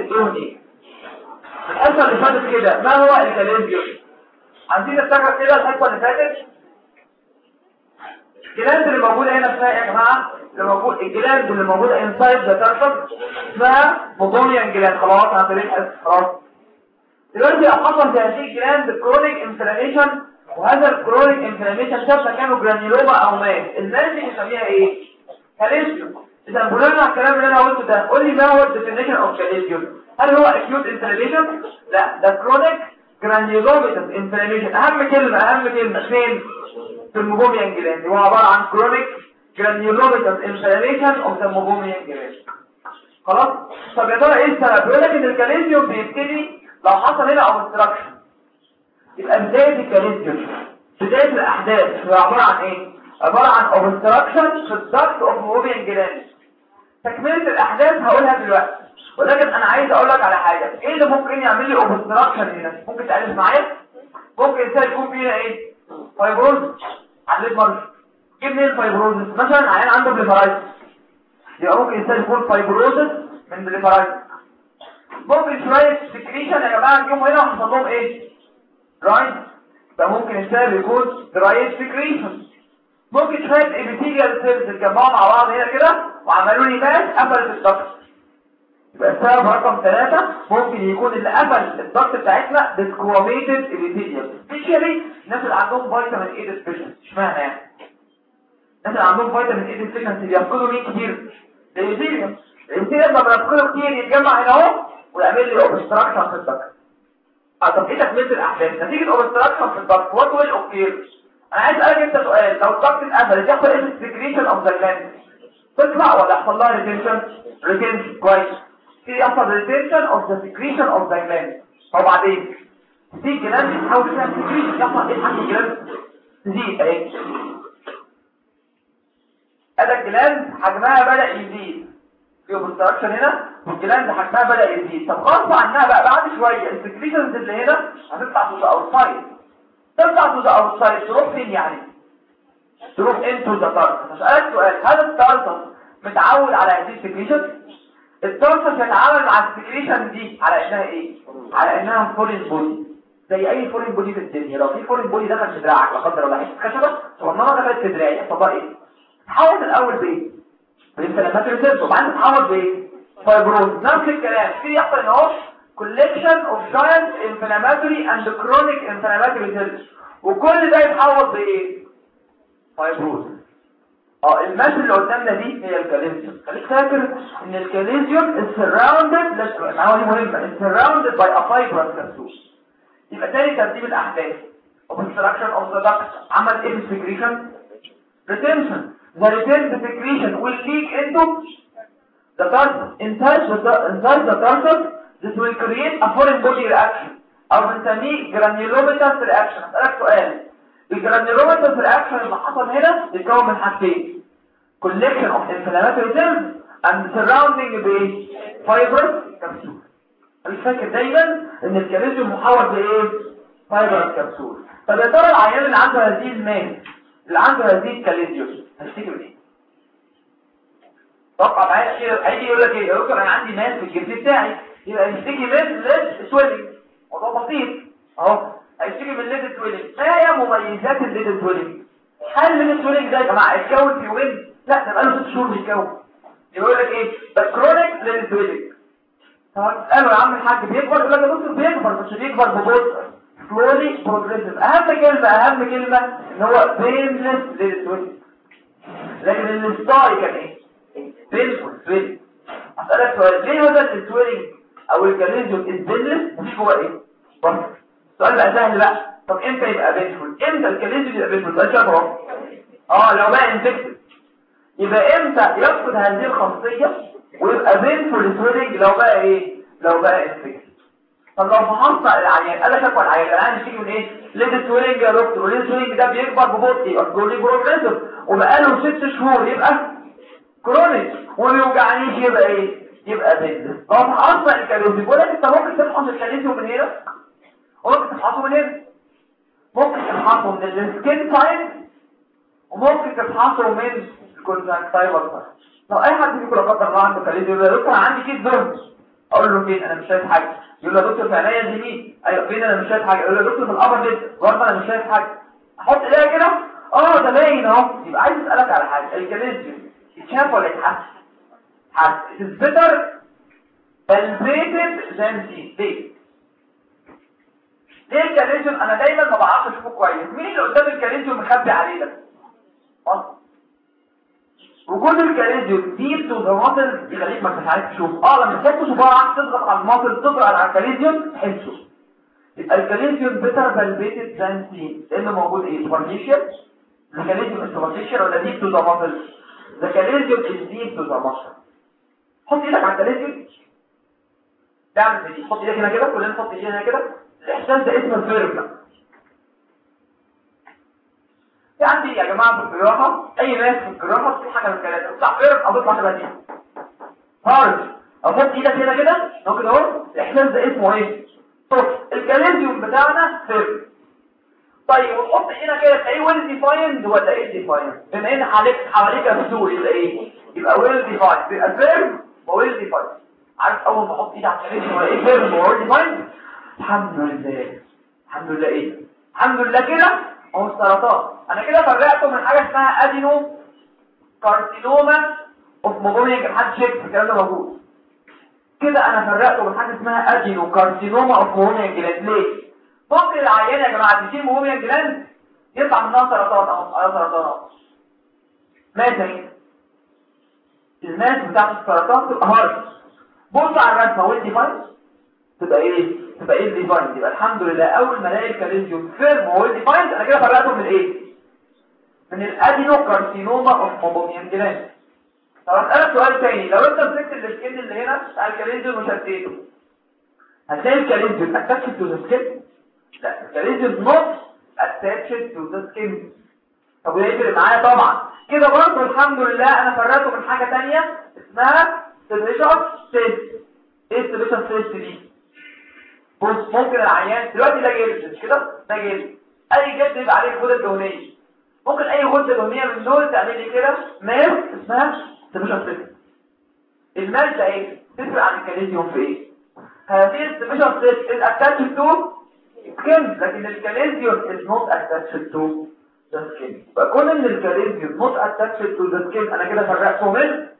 ايه؟ الحصه اللي فاتت كده ما هو الكاليزيوم؟ عايزين نفتكر كده الحصه اللي فاتت. الجلاند اللي موجوده هنا اسمها ايه يا جماعه؟ الجلاند اللي موجوده انسايد ذا ترفس اسمها موبونيان جلاند. خلاص هنتريح خلاص. دلوقتي لو حصل في هذه الجلاند كرونيك انفلاميشن، وهذا الكرونيك انفلاميشن شاف مكانه جرانيولوما او ماس، الناس دي بنسميها ايه؟ كاليزيوم. اذا بناء على الكلام اللي انا قلته ده قول لي ما هو الديفينيشن اوف كاليزيوم؟ هل هو اكيوت انفلاميشن؟ لا، ده كرونيك جرانيولوماتس انفلاميشن. اهم كلمه فين؟ في الموبوميان جلاند. هو عباره عن كرونيك جرانيولوماتس انفلاميشن اوف ذا موبوميان جلاند. خلاص. طب يا ترى ايه السبب؟ بيقول لك ان الكاليزيوم بيبتدي لو حصل هنا اوبستراكشن. يبقى بدايه الكاليزيوم، بدايه الاحداث هي عباره عن ايه؟ عباره عن اوبستراكشن في الضغط اوف موبوميان جلاند. تكمله الاحداث هقولها دلوقتي، ولكن انا عايز اقول لك على حاجه. ايه اللي ممكن يعمل لي اوبستراكشن هنا؟ ممكن تقلب معايا؟ ممكن انسان يكون فيها ايه؟ فايبروز. على مره جيب منين الفايبروز؟ مثلا عيان عنده بليفرايتس، يبقى ممكن انسان يكون فايبروز من بليفرايتس. ممكن شويه سكريشن يا جماعه اليوم هنا وحصل لهم ايه؟ رايت. يبقى ممكن انسان يكون درايت سكريشن. ممكن شويه ايبيثيليال سيلز اتجمعوا مع بعض هنا كده وعملوا لي ماس قفلت الضغط. يبقى السبب رقم 3 ممكن يكون اللي قفل الضغط بتاعتنا ديسكواميتد ايبيثيليال. سبيشالي الناس اللي عندهم فيتامين اي ديفيشنسي. اشمعنى يعني؟ الناس اللي عندهم فيتامين اي ديفيشنسي بيفقدوا مين كتير؟ الايبيثيليال. الايبيثيليال لما بيفقدوا كتير يتجمع هنا اهو ويعمل لي اوبستراكشن في الضغط. طب ايه تكمله الاحداث؟ نتيجه اوبستراكشن في الضغط وات ويل اوكير؟ انا عايز اسالك انت سؤال. لو الضغط اتقفل يحصل ايه في السكريشن اوف ذا جلاند؟ تطلع ولا يحصل لها ريتنشن؟ كويس. يحصل ريتنشن اوف ذا سكريشن اوف ذا جلاند. طب بعدين دي الجلاند تحاول تعمل سكريشن، يحصل ايه حاجه الجلاند؟ تزيد اهي. هذا الجلاند حجمها بدا يزيد في اوبستراكشن هنا، والجلاند حجمها بدا يزيد. طب غصب عنها بقى بعد شويه السكريشنز اللي هنا هتطلع تو ذا اوتسايد. تطلع تو ذا اوتسايد تروح فين يعني؟ تروح انتو ذا تارسس. اسالك سؤال، هل التارسس متعود على هذه السكريشن؟ التارسس يتعامل مع السكريشن دي على انها ايه؟ على انها فورين بودي، زي اي فورين بودي في الدنيا. لو في فورين بودي دخل في دراعك لا قدر الله، حته خشبه صغننه دخلت في دراعي، يحصل بقى ايه؟ تحول الاول بايه؟ بالانفلاماتوري سيلز، وبعدين تتحول بايه؟ فايبروز. نفس الكلام في يحصل ان هو collection of giant inflammatory and chronic inflammatory cells، وكل ده يتحول بايه؟ فايبروز. الماس اللي قدامنا دي هي الكاليزيوم. خليك فاكر ان الكاليزيوم is surrounded، دي مهمه، is surrounded by a fibrous capsule. يبقى تاني ترتيب الاحداث: obstruction of the duct عمل ايه secretion؟ retention. The retained secretion will leak into the tarsus. Inside the tarsus this will create a foreign body reaction او بنسميه granulomatous reaction. اسالك سؤال، الجرانيولوماتس رياكشن اللي حصل هنا يتكون من حاجتين: collection of inflammatory cells and surrounding the fibrous capsule. خليك فاكر دايما ان الكاليزيوم محاور بايه؟ fibrous capsule. طب يا ترى العيان اللي عنده هذه الماس، اللي عنده هذه الكاليزيوم، هيشتكي من ايه؟ توقع معايا هيجي يقول لك ايه؟ يا دكتور انا عندي ماس في الجلد بتاعي، يبقى يشتكي من ليد سويلنج. موضوع بسيط اهو، هيشتكي من ليد سويلنج. ما هي مميزات الليد سويلنج؟ هل الليد سويلنج ده يا جماعه اتكون في يومين؟ لا، ده بقاله 6 شهور بيتكون. يقول لك ايه؟ ده كرونيك ليد سويلنج. قالوا يا عم الحاج بيكبر، يقول لك يا دكتور بيكبر بس بيكبر ببطء، سلولي بروجريسيف. اهم كلمه ان هو بينلس ليد سويلنج. لكن الستاي كان ايه؟ بينفول سويلنج. اسالك سؤال، ليه هذا السويلنج او الكاليزيوم البينلس مفيش جوه ايه؟ بس السؤال بقى سهل بقى. طب امتى يبقى بينفول؟ امتى الكاليزيوم يبقى بينفول؟ ده شبه لو بقى انفكتد. يبقى امتى يفقد هذه الخاصيه ويبقى بينفول سويلنج؟ لو بقى ايه؟ لو بقى انفكتد. طب لو فحصت العيان قال لك اكل العيان بيشتكي من ايه؟ ليد سويلنج يا دكتور، وليد سويلنج ده بيكبر ببطء يبقى سلولي بروجريسيف، وبقاله 6 شهور يبقى كرونيك، وما بيوجعنيش يبقى ايه؟ يبقى بينلس. طب فحصت الكاليزيوم، بقول لك انت ممكن تفحص الكاليزيوم من هنا وممكن تفحصه من هنا. ممكن تفحصه من السكين تايب وممكن تفحصه من الكونجكتيفال تايب. لو اي حد فيكم لا قدر الله عنده كاليزيوم يقول لك انا عندي كيس بيرنز، اقول له فين؟ انا مش شايف حاجه. يقول له يا دكتور في عينيا اليمين. ايوه فين؟ انا مش شايف حاجه. يقول له يا دكتور في الابر ليد. برضه انا مش شايف حاجه. احط ايديا كده ده باين اهو. يبقى عايز اسالك على حاجه، الكاليزيوم يتشاف ولا يتحس؟ حس. it's better palpated than seen. ليه الكاليزيوم انا دايما ما بعرفش اشوفه كويس؟ مين اللي قدام الكاليزيوم مخبي عليه ده؟ وجود الكاليزيوم دي توزناتل يخليك ما انتش عارف تشوف. لما تحط صباعك تضغط على الماطل تضغط على الكاليزيوم تحسه. يبقى الكاليزيوم بيتر بالبيتد ذان سين لانه موجود سوبرفيشال. الكاليزيوم سوبرفيشال ولا ديب تو ذا ماسل؟ ذا كاليزيوم از ديب تو ذا ماسل. حط ايدك على الكاليزيوم تعمل دي. حط ايدك هنا كده، كلنا نحط ايدينا هنا كده. الاحساس ده اسمه الفيرم. يعني يا جماعه في الجراحه اي ناس في الجراحه في حاجه من الثلاثه بتطلع فيرم او بتطلع شبه دي. هارد احط ايدك هنا كده اهو كده اهو. الاحساس ده اسمه ايه؟ صوت. الكاليزيوم بتاعنا فيرم. طيب وتحط هنا كده تلاقيه ويل ديفايند ولا ايه ديفايند؟ بما ان حواليك الرسول يبقى ايه؟ يبقى ويل ديفايند. يبقى فيرم وويل ديفايند. عارف اول ما احط ايدي على الكاليزيوم ولا ايه فيرم وويل ديفايند؟ الحمد لله. الحمد لله ايه؟ الحمد لله كده هو السرطان. انا كده فرقته من حاجه اسمها ادينو كارسينوما اوف موجونيك. محدش يكتب الكلام ده موجود كده. انا فرقته من حاجه اسمها ادينو كارسينوما اوف موجونيك جلاند. ليه؟ ممكن العيان يا جماعه تشيل موجونيك جلاند يطلع منها سرطان او سرطانات. مثلا الماس بتاعت السرطان تبقى هارد. بص على الرسمه ويل ديفايند تبقى ايه؟ تبقى ايه ديفايند؟ يبقى الحمد لله اول ما الاقي الكاليزيوم فيرم ويل ديفايند انا كده فرقته من ايه؟ من الادينو كارسينوما اوف موجونيك جلاند. طب اسالك سؤال تاني، لو انت مسكت السكين اللي هنا بتاع الكاليزيوم وشديته هتلاقي الكاليزيوم اتاتشد تو ذا سكين؟ لا، الكاليزيوم نوت اتاتشد تو ذا سكين. طب ويفرق معايا طبعا كده برضه. الحمد لله انا فرقته من حاجه ثانيه اسمها سيبريشن سيست. ايه السيبريشن سيست دي؟ بص ممكن العيان دلوقتي ده جلد مش كده؟ ده جلد. اي جلد يبقى عليه غده دهنيه. ممكن اي غده دهنيه من دول تعمل لي كده ماس اسمها سيبريشن سيست. الماس ده ايه؟ تفرق عن الكاليزيوم في ايه؟ هذه السيبريشن سيست is attached to skin لكن الكاليزيوم is not attached to the skin. فكون ان الكاليزيوم not attached to the skin انا كده فرقته من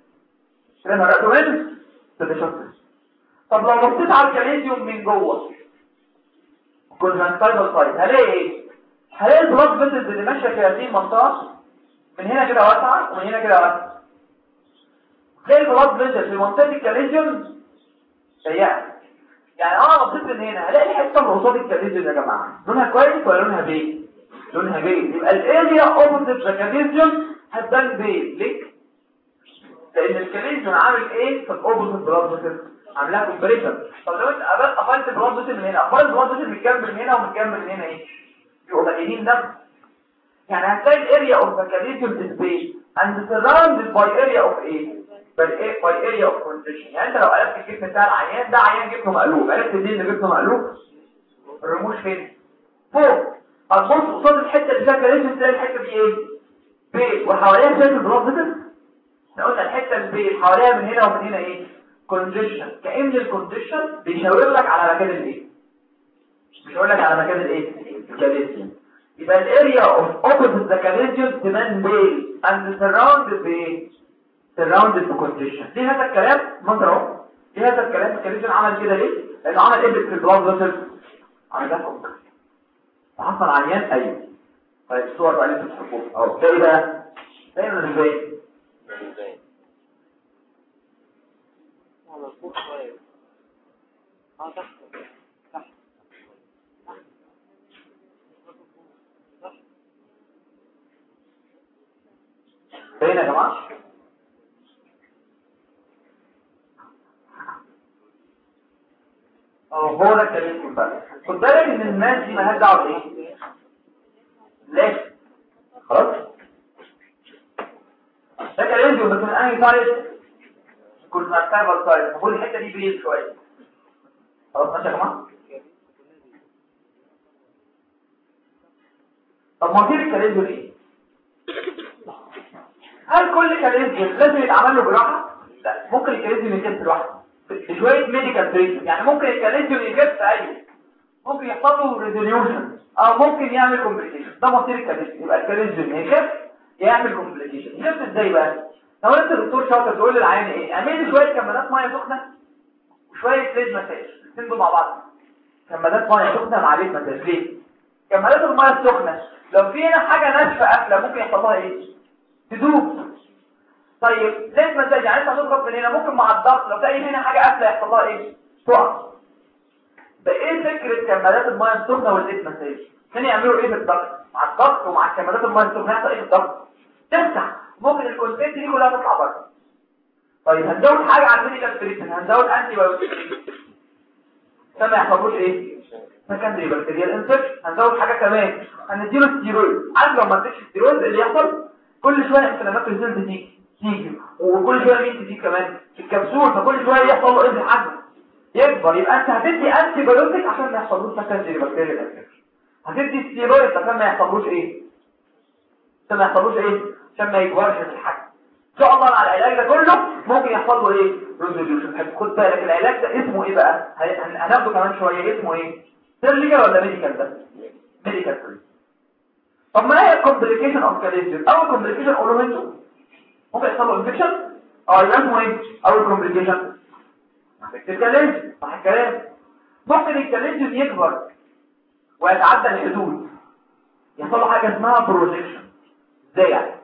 سيبريشن سيست. طب لو بصيت على الكاليزيوم من جوه كونجنكتيفال سايت هلاقي ايه؟ هلاقي البلاد فيسلز اللي ماشيه في هذه المنطقه من هنا كده واسعه ومن هنا كده واسعه. تلاقي البلاد فيسلز في منطقه الكاليزيوم ضيقه. يعني انا بصيت من هنا هلاقي الحته اللي قصاد الكاليزيوم يا جماعه لونها كويس ولا لونها بيج؟ لونها بيج. يبقى الاريا اوبوزيت ذا كاليزيوم هتبان بيج. ليه؟ لان الكاليزيوم عامل ايه في الاوبوزيت بلاد فيسلز؟ عاملها كومبريشن. طب لو انت قفلت البلاد فيسل من هنا اخبار البلاد فيسل متكمل من هنا ومتكمل من هنا ايه؟ يبقوا قليلين دم. يعني هتلاقي الاريا اوف ذا كاليزيوم از بيج اند سراوندد باي اريا اوف ايه؟ باي اريا اوف كونتريشن. يعني انت لو قلبت الجسم بتاع العيان ده عيان جسمه مقلوب، عرفت منين ان جسمه مقلوب؟ الرموش فين؟ فوق. هتبص قصاد الحته اللي فيها كاليزيوم تلاقي الحته دي ايه؟ بيج وحواليها شايف البلاد فيسل؟ احنا قلنا الحته البيج حواليها من هنا ومن هنا ايه؟ كونديشن. كأن الكونديشن بيشاور لك على مكان الايه؟ بيشاور لك على مكان الايه؟ الكاليزيوم. يبقى الاريا اوف اوبوزيت ذا كاليزيوم تبان بيل اند سراوندد بايه؟ سراوندد بكونديشن. ليه هذا الكلام؟ منظر اهو. ليه هذا الكلام؟ الكاليزيوم عمل كده ليه؟ لانه عمل ايه في البلاد فيسل؟ عمل ده فوق. حصل عيان ايوه. طيب الصور بقى اللي انتوا بتشوفوها اهو ده ايه بقى؟ ده من ازاي؟ مظبوط شويه. تحت تحت فين يا جماعه؟ هو ده الكلام بقى. خد بالك ان الناس دي مالهاش دعوه بايه؟ ليه؟ خلاص؟ ده كلام بس من انهي سايد؟ كنا نستعمل سايد. المفروض الحته دي بعيد شويه. خلاص ماشي يا جماعه؟ طب ما في الكاليزيوم ايه؟ هل كل كاليزيوم لازم يتعمل له جراحه؟ لا، ممكن الكاليزيوم يتكسر لوحده. شويه ميديكال تريتمنت. يعني ممكن الكاليزيوم يجيب في اي، ممكن يحصل له ريزوليوشن او ممكن يعمل كومبليكيشن. ده مصير الكاليزيوم. يبقى الكاليزيوم يجيب يعمل كومبليكيشن. يجيب ازاي بقى؟ لو انت دكتور شاطر تقول للعيان ايه؟ اعمل لي شويه كمادات ميه سخنه وشويه ليد مساج، الاثنين دول مع بعض. كمادات ميه سخنه مع ليد مساج. ليه؟ كمادات الميه السخنه لو في هنا حاجه ناشفه قافله ممكن يحصل لها ايه؟ تدوب. طيب ليد مساج يعني انت هتضغط من هنا، ممكن مع الضغط لو تلاقي هنا حاجه قافله يحصل لها ايه؟ تقع. بايه فكره كمادات الميه السخنه والليد مساج؟ كان يعملوا ايه في الضغط؟ مع الضغط ومع كمادات الميه السخنه يحصل ايه في الضغط؟ تفتح، ممكن الكونتنت دي كلها تطلع بره. طيب هنزود حاجه على الميديكال تريتمنت، هنزود انتي بايوتيك عشان ما يحصلوش ايه؟ سكندري بكتيريال انفكشن. هنزود حاجه كمان، هنديله ستيرويد. عارف لو ما اديتش ستيرويد اللي يحصل؟ كل شويه انفلامات ريزلت تيجي وكل شويه مين تيجي كمان في الكبسول، فكل شويه يحصل له ايه حجم يكبر. يبقى انت هتدي انتي بايوتيك عشان ما يحصلوش سكندري بكتيريال انفكشن، هتدي ستيرويد عشان ما يحصلوش ايه؟ عشان ما يحصلوش ايه؟ عشان ما يكبرش في الحجم. ان شاء الله مع العلاج ده كله ممكن يحصل له ايه؟ ريزوليوشن. خد بالك العلاج ده اسمه ايه بقى؟ هناخده كمان شويه. اسمه ايه؟ سيرجيكال ولا ميديكال؟ ده ميديكال. طب ما هي الكومبليكيشن اوف كاليزيوم؟ اول كومبليكيشن قولوا انتوا ممكن يحصل له انفكشن. يبقى اسمه ايه اول كومبليكيشن؟ الكاليزيوم. صح الكلام. ممكن الكاليزيوم يكبر ويتعدى الحدود، يحصل له حاجه اسمها بروجيكشن. ازاي يعني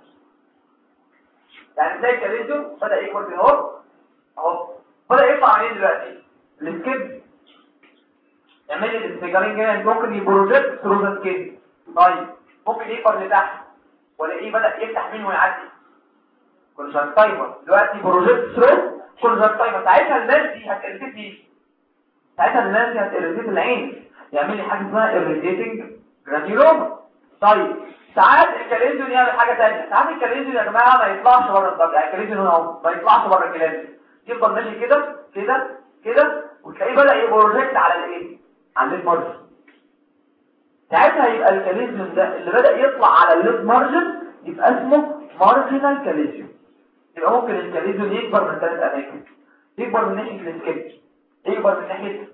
زي الكاليزيوم بدا يكبر في اهو بدا يطلع منين دلوقتي؟ السكيب يعمل لي الانفجارين جاي، ممكن يبروجيكت ثرو ذا سكيب. طيب ممكن يكبر لتحت ولا ايه؟ بدا يفتح منه ويعدي كونجكتيفا. دلوقتي بروجيكت ثرو كونجكتيفا. ساعتها الناس دي هتقلت لي، العين، يعمل لي حاجه اسمها irritating granuloma. طيب ساعات الكاليزيون يعمل حاجه ثانيه. ساعات الكاليزيون يا جماعه ما يطلعش بره الضغط. يعني الكاليزيون هنا اهو ما يطلعش بره الكلام، يفضل ماشي كده كده كده وتلاقيه بدا يبروجكت على الايه؟ على الليد مارجن. ساعتها يبقى الكاليزيون ده اللي بدا يطلع على الليد مارجن يبقى اسمه مارجنال كاليزيون. يبقى ممكن الكاليزيون يكبر من 3 اماكن. يكبر من ناحيه السكيب، يكبر من ناحيه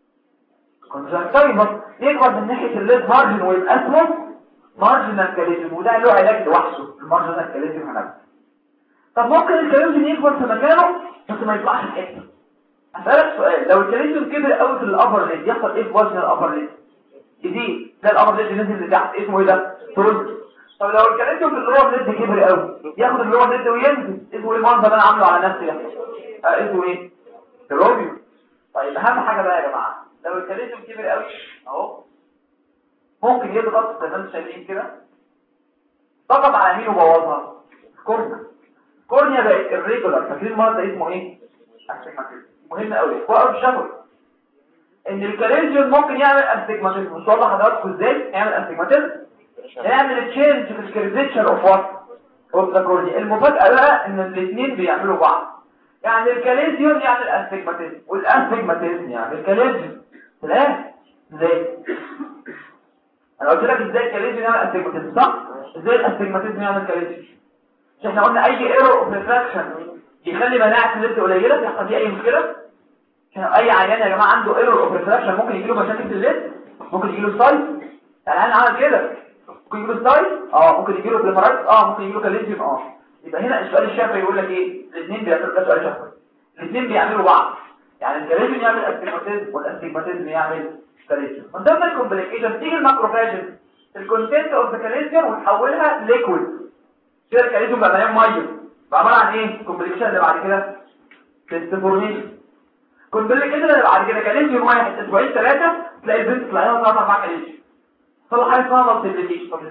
كونجكتيفا، يكبر من ناحيه الليد مارجن ويبقى اسمه مارجنال كاليزيوم. وده له علاج لوحده المارجنال كاليزيوم هنعمل. طب ممكن الكاليزيوم يكبر في مكانه بس ما يطلعش في حته. هسألك سؤال، لو الكاليزيوم كبر قوي في الابر ليد يحصل ايه في وزن الابر ليد؟ يزيد. ده الابر ليد نزل لتحت اسمه ايه ده؟ ترول. طب لو الكاليزيوم في اللور ليد كبر قوي ياخد اللور ليد وينزل، اسمه ايه المنظر اللي انا عامله على نفسي ده؟ اسمه ايه؟ تروبيو. طيب اهم حاجه بقى يا جماعه، لو الكاليزيوم كبر قوي اهو ممكن يضغط زي ما انتم شايفين كده، ضغط على مين وبوظها؟ كورنيا بقت الريجولار. فاكرين المرض ده اسمه ايه؟ مهم قوي هو قرب الشفوي ان الكاليزيوم ممكن يعمل استجماتيزم. ان شاء الله حضراتكم ازاي يعمل استجماتيزم؟ يعمل تشينج في الكيرفيتشر اوف وات اوف ذا كورنيا. المفاجاه بقى ان الاثنين بيعملوا بعض. يعني الكاليزيوم يعمل استجماتيزم والاستجماتيزم يعمل كاليزيوم. لا ازاي؟ انا قلت لك ازاي الكاليزيوم يعمل استجماتيزم صح؟ ازاي الاستجماتيزم يعمل كاليزيوم؟ مش احنا قلنا اي ايرور اوف ريفراكشن يخلي مناعه الليد قليله، يحصل فيه اي مشكله؟ اي عيان يا جماعه عنده ايرور اوف ريفراكشن ممكن يجي له مشاكل في الليد، ممكن يجي له سايت. الان عمل كده ممكن يجي له سايت، ممكن يجي له بليفرايت، ممكن يجي له كاليزيوم. يبقى هنا السؤال الشافعي يقول لك ايه؟ الاثنين بيعملوا. ده سؤال شافعي، الاثنين بيعملوا بعض. يعني الكاليزيوم يعمل استجماتيزم والاستجماتيزم يعمل كاليزيوم. من ضمن الكومبليكيشن تيجي الماكروفاج الكونتنت اوف ذا كاليزيوم وتحولها ليكويد. كده الكاليزيوم بقى مليان ميه، بقى عباره عن ايه؟ الكومبليكيشن اللي بعد كده تستفورميشن. كومبليكيشن اللي بعد كده كاليزيوم واحد اسبوعين 3 تلاقي البنت طلع لها 4 كاليزيوم. طلع حاجه اسمها مالتيبليكيشن. طب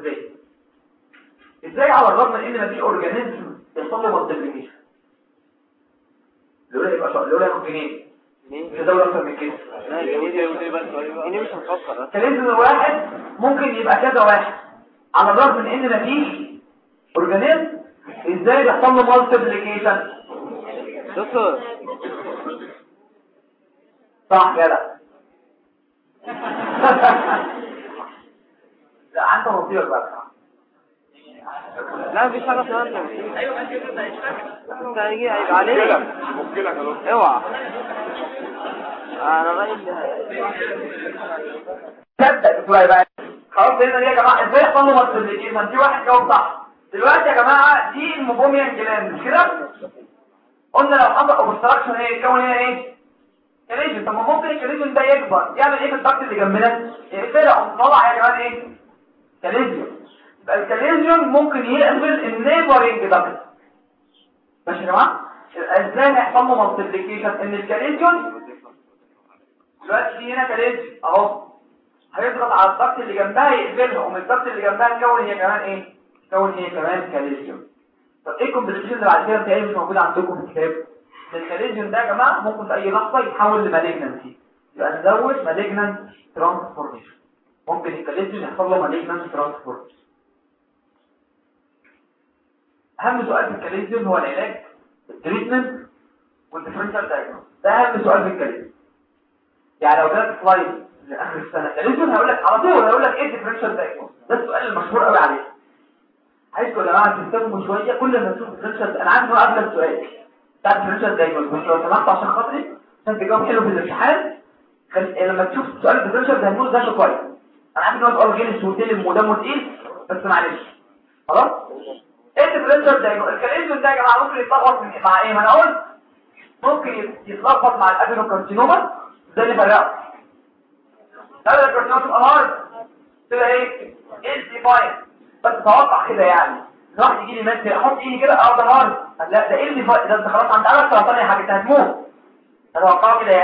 ازاي على الرغم من ان مفيش اورجانيزم يحصل له مالتيبليكيشن؟ لولا ياخد جنيه مش هزود اكتر من كده. جنيه مش هنفكر. كاليزيوم واحد ممكن يبقى كذا واحد على الرغم من ان مفيش اورجانيزم. ازاي بيحصل له مالتيبليكيشن؟ دكتور صح كده. لا انت مصير بقى. لا مفيش حاجه اسمها ايوه انت هيجي هيبقى عليك ممكن يا دكتور اوعى انا رايي تبدا بتوعي بقى خلاص. هنا دي يا جماعه ازاي يحصل له ماسترليكيشن؟ ما في واحد جاوب صح دلوقتي يا جماعه. دي الموبوميان جلاند مش كده؟ قلنا لو حصل اوبستراكشن ايه يتكون هنا ايه؟ كاليجن. طب ممكن الكاليجن ده يكبر يعمل ايه في الضغط اللي جنبنا؟ يقفل طلع يا جماعه ايه؟ كاليجن. يبقى الكاليجن ممكن يقفل النيبرنج ضغط. ماشي يا جماعه؟ ازاي هيحصل له مالتيبليكيشن؟ ان الكاليجن دلوقتي في هنا كاليجن اهو هيضغط على الضغط اللي جنبها يقفلها، ومن الضغط اللي جنبها تكون هي كمان ايه؟ تكون هي كمان كاليجن. طب ايه الكومبليكيشن اللي بعد كده بتاعي مش موجود عندكم في الكتاب؟ الكاليجن ده يا جماعه ممكن في اي لحظه يتحول لمالجنسي، يبقى نزود مالجنانت ترانسفورميشن. ممكن الكاليجن يحصل له مالجنانت ترانسفورميشن. اهم سؤال في الكاليجن هو العلاج، التريتمنت والديفرنشال دايجنوز. ده اهم سؤال في الكاليجن. يعني لو جالك سلايد لاخر السنه كاليجن هقول لك على طول، هقول لك ايه الديفرنشال دايجنوز. ده السؤال المشهور قوي عليه. عايزكم يا جماعه تهتموا شويه كل ما تشوف ديفرنشال. انا عارف انه قبل السؤال بتاع الديفرنشال دايجنوز، بس لو سمحت عشان خاطري عشان تجاوب حلو في الامتحان لما تشوف سؤال الديفرنشال دايجنوز ده شو كويس. انا عارف ان هو سؤال غلس وتلم ودمه تقيل بس معلش خلاص. ايه الديفرنشال دايجنوز؟ الكاليجن ده يا جماعه ممكن يتلخبط مع ايه؟ ما انا قلت ممكن يتلخبط مع الادينوكارسينوما ده اللي فرقه. هذا الكارسينوما تبقى هارد تبقى ايه؟ ديفاين. بس توقع كده يعني راح يجي لي ماسك احط ايدي كده اه ده هارد، لا ده ايه اللي ده انت خلاص عند قلبك سرطان يا حاجه انت هتموت. اتوقعه كده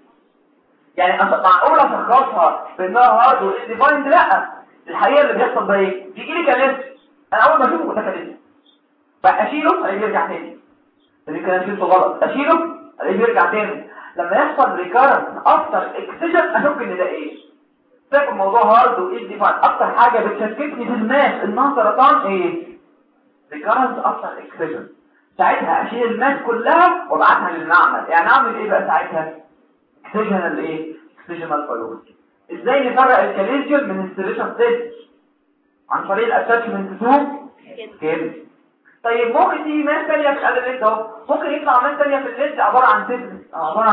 يعني معقوله اشخصها بانها هارد والديفاين؟ لا، الحقيقه اللي بيحصل ده ايه؟ بيجي لي كاليس انا اول ما اشوفه ده كاليس فاشيله الاقيه بيرجع تاني. دي كان شيء غلط، اشيله الاقيه بيرجع تاني. لما يحصل ريكارنس اكتر اكسجن اشك ان ده ايه؟ فاكر الموضوع هارد وايه ديفاين. اكتر حاجه بتشككني في الماس انها سرطان ايه؟ ريكارنس اكتر اكسجن. ساعتها اشيل الماس كلها وابعتها للمعمل. يعني اعمل ايه بقى ساعتها؟ اكسجنال ايه؟ اكسجنال بايولوجي. ازاي نفرق الكاليزيوم من السيريشن تيست؟ عن طريق الاتاتشمنت تو كده. طيب ممكن تيجي ماس ثانيه في قلب الليد اهو، ممكن يطلع ماس ثانيه في الليد عباره عن تيبس، عباره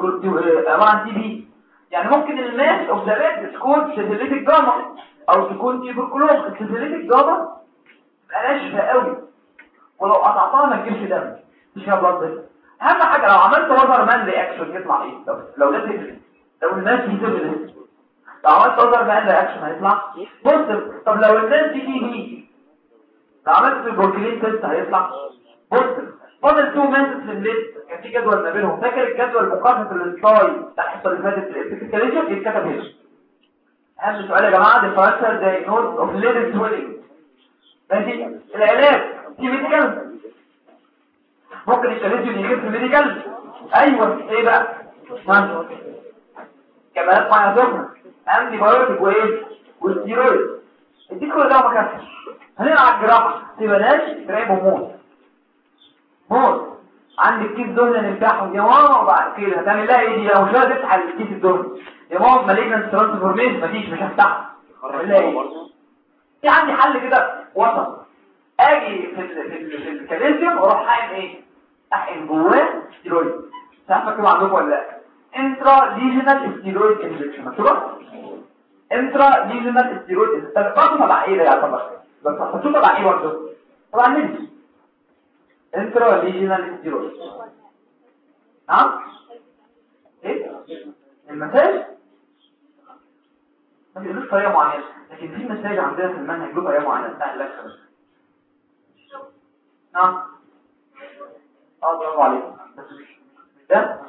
عن تي بي. يعني ممكن الماس اوف ذا ريد تكون سيتيليتيك جاما او تكون تيبركلوز. السيتيليتيك جاما تبقى ناشفه قوي ولو قطعتها ما تجيبش دم مش فيها بلد. اهم حاجه لو عملت وزر مان رياكشن يطلع ايه؟ لو ده تفرق لو الناس دي تفرق لو عملت وزر مان رياكشن هيطلع بوزيتيف. طب لو الناس دي دي لو عملت البروكلين تيست هيطلع بوزيتيف. فاضل تو مانس في الليست كان في جدول ما بينهم. فاكر الجدول مقارنه السلايد بتاع الحصه اللي فاتت الابيكاليشن يتكتب هنا. اهم سؤال يا جماعه ديفرنشال دايجنوز اوف ليد سويلنج. ماشي. العلاج في ميديكال ممكن الكاليزيوم يجيب في ميديكال. ايوه ايه بقى؟ كمالات ميه سخنه انتي بايوتيك وايه؟ والستيرويد. اديك كل ده ما كفش. هنلعب على الجراحه تبلاش تراقب موت عندك كيس دهن نفتحه يا ماما. وبعد كده هتعمل لها ايه دي؟ لو مش قادر تفتح الكيس الدهن يا ماما مالجنانت ترانسفورميشن مفيش مش هفتحه. في عندي حل كده وسط. اجي في الكالسيوم واروح حاقن ايه؟ احقن جواه ستيرويد. تعرفوا كده عندكم ولا لا؟ انترا ليجنال ستيرويد انجكشن. مكتوبه انترا ليجنال ستيرويد. طب تبع ايه ده يا طبعا؟ بس هتشوفوا تبع ايه برضه؟ طبعا نفسي انترا ليجنال ستيرويد. نعم ايه المساج؟ ما بيقولوش طريقه معينه لكن في مساج عندنا في المنهج له طريقه معينه بتاع الاكشن. نعم برافو عليك. ده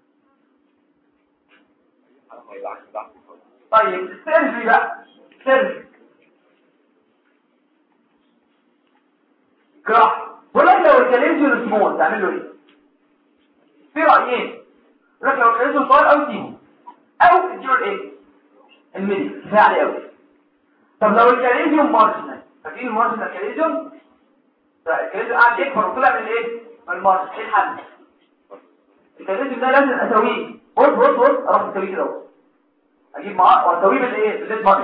طيب السيرجري بقى. سيرجري جراح. بقول لك لو الكاليزيوم سمول تعمل له ايه؟ في رايين. بقول لك لو الكاليزيوم صغير او تيجي او تديله ايه؟ الميدي كفايه عليه قوي. طب لو الكاليزيوم مارجنال، فاكرين المارجنال كاليزيوم؟ الكاليزيوم قاعد يكبر وطلع من ايه؟ من المارجنال. ايه الحل؟ الكاليزيوم ده لازم اسويه. بص اروح اسويه كده اهو. اجيب معاه واسويه بالايه؟ بالمارجنال.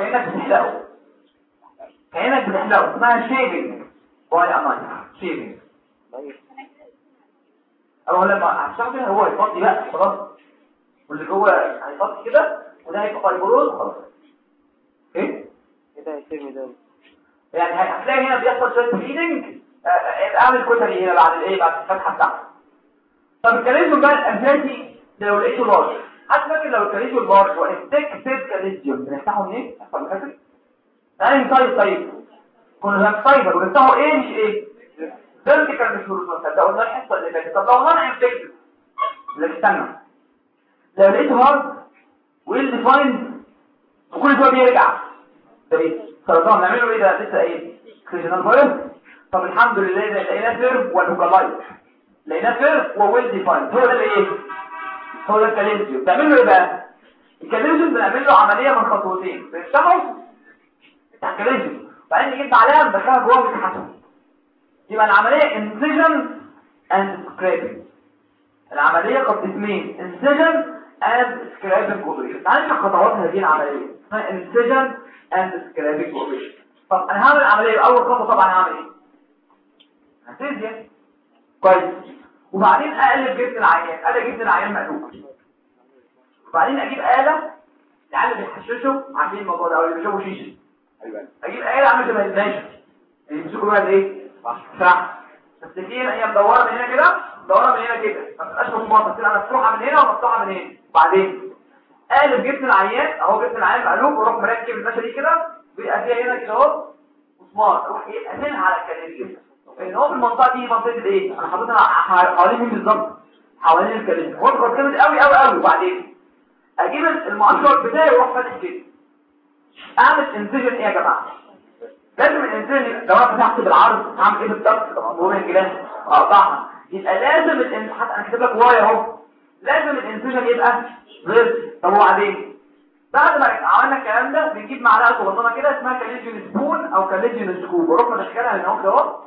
كانك بتحلقه اسمها شيفنج باي امان. شيفنج او لما هتشتغل هو يفضي بقى خلاص. واللي جوه هيفضي كده وده هيبقى فايبروز خلاص. ايه كده هيصير ميدان. يعني هتلاقي هنا بيحصل شويه بليدنج. اعمل كتري هنا بعد الايه بعد الفتحه بتاعته. طب الكاليزيوم بقى الاساسي لو لقيته لارج، حد فاكر لو الكاليزيوم لارج والتكتيف كاليزيوم بنفتحه منين؟ احفظ فاكر؟ تعالى طيب كنا هنفايبر ونفتحه ايه مش ايه؟ فيرتيكال مش هوريزونتال. ده قلنا الحصه اللي فاتت. طب لو انا انفكتد لا استنى، لو لقيت هارد ويل ديفايند وكل شويه بيرجع ده ايه؟ سرطان نعمله ايه ده؟ لسه ايه؟ كريجنال فايروس. طب الحمد لله لقيناه فيرم ولوكالايز، لقيناه فيرم وويل ديفايند. هو ده الايه؟ هو ده الكاليزيوم. بنعمل له ايه بقى؟ الكاليزيوم بنعمل له عمليه من خطوتين. بنفتحه بتاع الكاليزيوم وبعدين نجيب عليها ندخلها جوه الحشو. يبقى العمليه انسيجن اند سكرابنج. العمليه قسمين، انسيجن اند سكرابنج اوبريشن. تعالى نشوف خطوات هذه العمليه اسمها انسيجن اند سكرابنج اوبريشن. طب انا هعمل عمليه اول خطوه طبعا هعمل ايه؟ هنسيزيا كويس، وبعدين اقلب جسم العيان. اقلب جسم العيان مقلوب، وبعدين اجيب آلة العيال اللي بيحششوا عارفين الموضوع ده او اللي بيشربوا شيشه. اجيب آلة عامله شبه الباشا اللي بيمسكوا بيها ايه؟ صح. بس دي هي مدوره من هنا كده مدوره من هنا كده، ما تبقاش مطمطه، تبقى مفتوحه من هنا ومفتوحه من هنا. وبعدين قالب جسم العيان اهو، جسم العيان مقلوب، واروح مركب الباشا دي كده ويبقى فيها هنا كده اهو مسمار، اروح ايه قافلها على الكاليزيوم. ان هو في المنطقه دي منطقه الايه؟ انا حاططها حوالين مين بالظبط؟ حوالين الكاليزيوم. واضغط جامد قوي قوي قوي، وبعدين اجيب المؤشر بتاعي واروح فاتح كده. اعمل انسيجن ايه يا جماعه؟ لازم الانسيجن لو انا فتحت بالعرض هعمل ايه بالضبط؟ طب الجلاس اقطعها. يبقى لازم حتى انا كاتب لك واي اهو، لازم الانسيجن يبقى غير. طب وبعدين بعد ما عملنا الكلام ده بنجيب معلقه صغننه كده اسمها كاليزيون سبون او كاليزيون سكوب، واروح مدخلها هنا اهو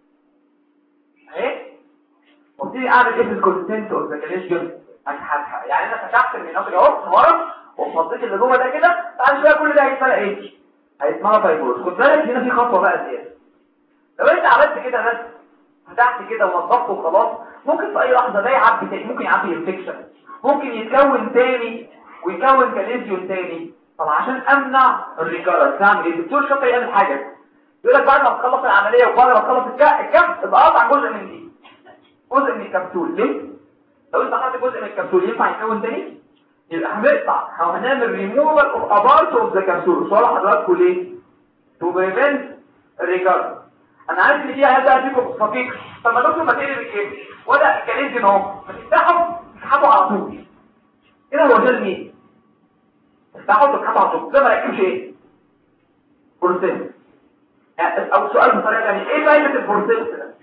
اهي، وابتدي اعمل ايه الكونتنت اوف ذا كاليزيون. هتحرق يعني انا فتحت من هنا اهو من ورا وفضيت اللي جوه ده كده. بعد شويه كل ده هيتفرق ايه؟ هيسمعها فايبروز. خد بالك هنا في خطوه بقى زياده. لو انت عملت كده بس فتحت كده ونضفته وخلاص، ممكن في اي لحظه ده يعبي تاني، ممكن يعبي انفكشن، ممكن يتكون تاني ويكون كاليزيون تاني. طب عشان امنع الريكارنس اعمل ايه؟ الدكتور شاطر يعمل حاجه، يقول لك بعد ما تخلص العمليه وبعد ما تخلص الكف ابقى قطع جزء من دي، جزء من الكبسول. ليه؟ لو انت قطعت جزء من الكبسول ينفع يتكون تاني؟ يبقى هنقطع او هنعمل ريموفال اوف ابارت اوف ذا كبسول. سؤال حضراتكم ليه؟ تو بريفنت الريكارنس. انا عارف ان دي هتبقى فيكم صفيق. طب ما دكتور ما تقلب ايه؟ وده الكاليزيوم اهو، ما تفتحوا تسحبوا على طول كده. هو جال مين؟ تفتحوا تسحبوا على طول ده ما ركبش ايه؟ بروسيس. او سؤال بطريقه ثانيه، ايه فايده البروسيس ده؟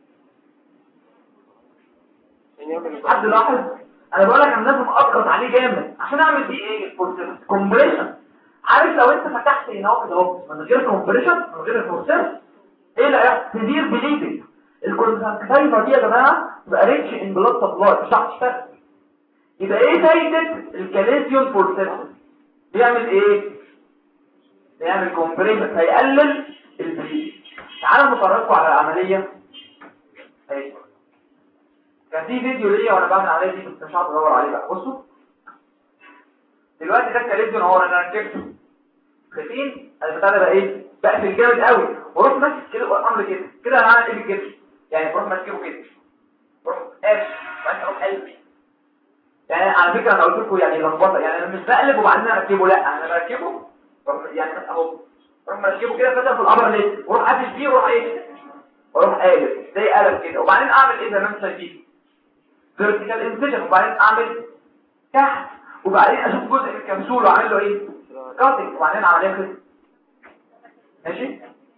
حد لاحظ؟ انا بقول لك انا لازم اضغط عليه جامد عشان اعمل دي ايه؟ البروسيس كومبريشن. عارف لو انت فتحت هنا كده اهو من غير كومبريشن من غير البروسيس ايه اللي هيحصل؟ تدير بليدنج. الكونسنتريشن دي يا جماعه تبقى ريتش ان بلاد سبلاي، مش هتشتغل. يبقى ايه فايده الكاليزيوم بروسيس؟ بيعمل ايه؟ بيعمل كومبريشن، هيقلل البليدنج. تعالوا نفرجكم على العمليه اهي. كان في فيديو ليا وانا بعمل العمليه دي كنت مش عارف ادور عليه بقى. بصوا دلوقتي ده الكاليزيوم اهو انا ركبته، شايفين البتاع ده بقى ايه؟ بقى في الجامد قوي، واروح ماسك كده والامر كده كده. انا هعمل ايه بالجسم؟ يعني بروح ماسكه كده، بروح قافل وبعدين اروح قلبي. يعني على فكره انا قلت لكم يعني لخبطه، يعني انا مش بقلب وبعدين اركبه، لا انا بركبه يعني اهو، بروح ماسكه كده فتح في الابر ليه، واروح قافل فيه واروح ايه؟ واروح قالب زي قلب كده. وبعدين اعمل ايه زي ما انتم شايفين؟ فيرتيكال انسيجن، وبعدين اعمل تحت، وبعدين اشوف جزء من الكبسول واعمل له ايه؟ كاتنج، وبعدين عمليه كده. ماشي؟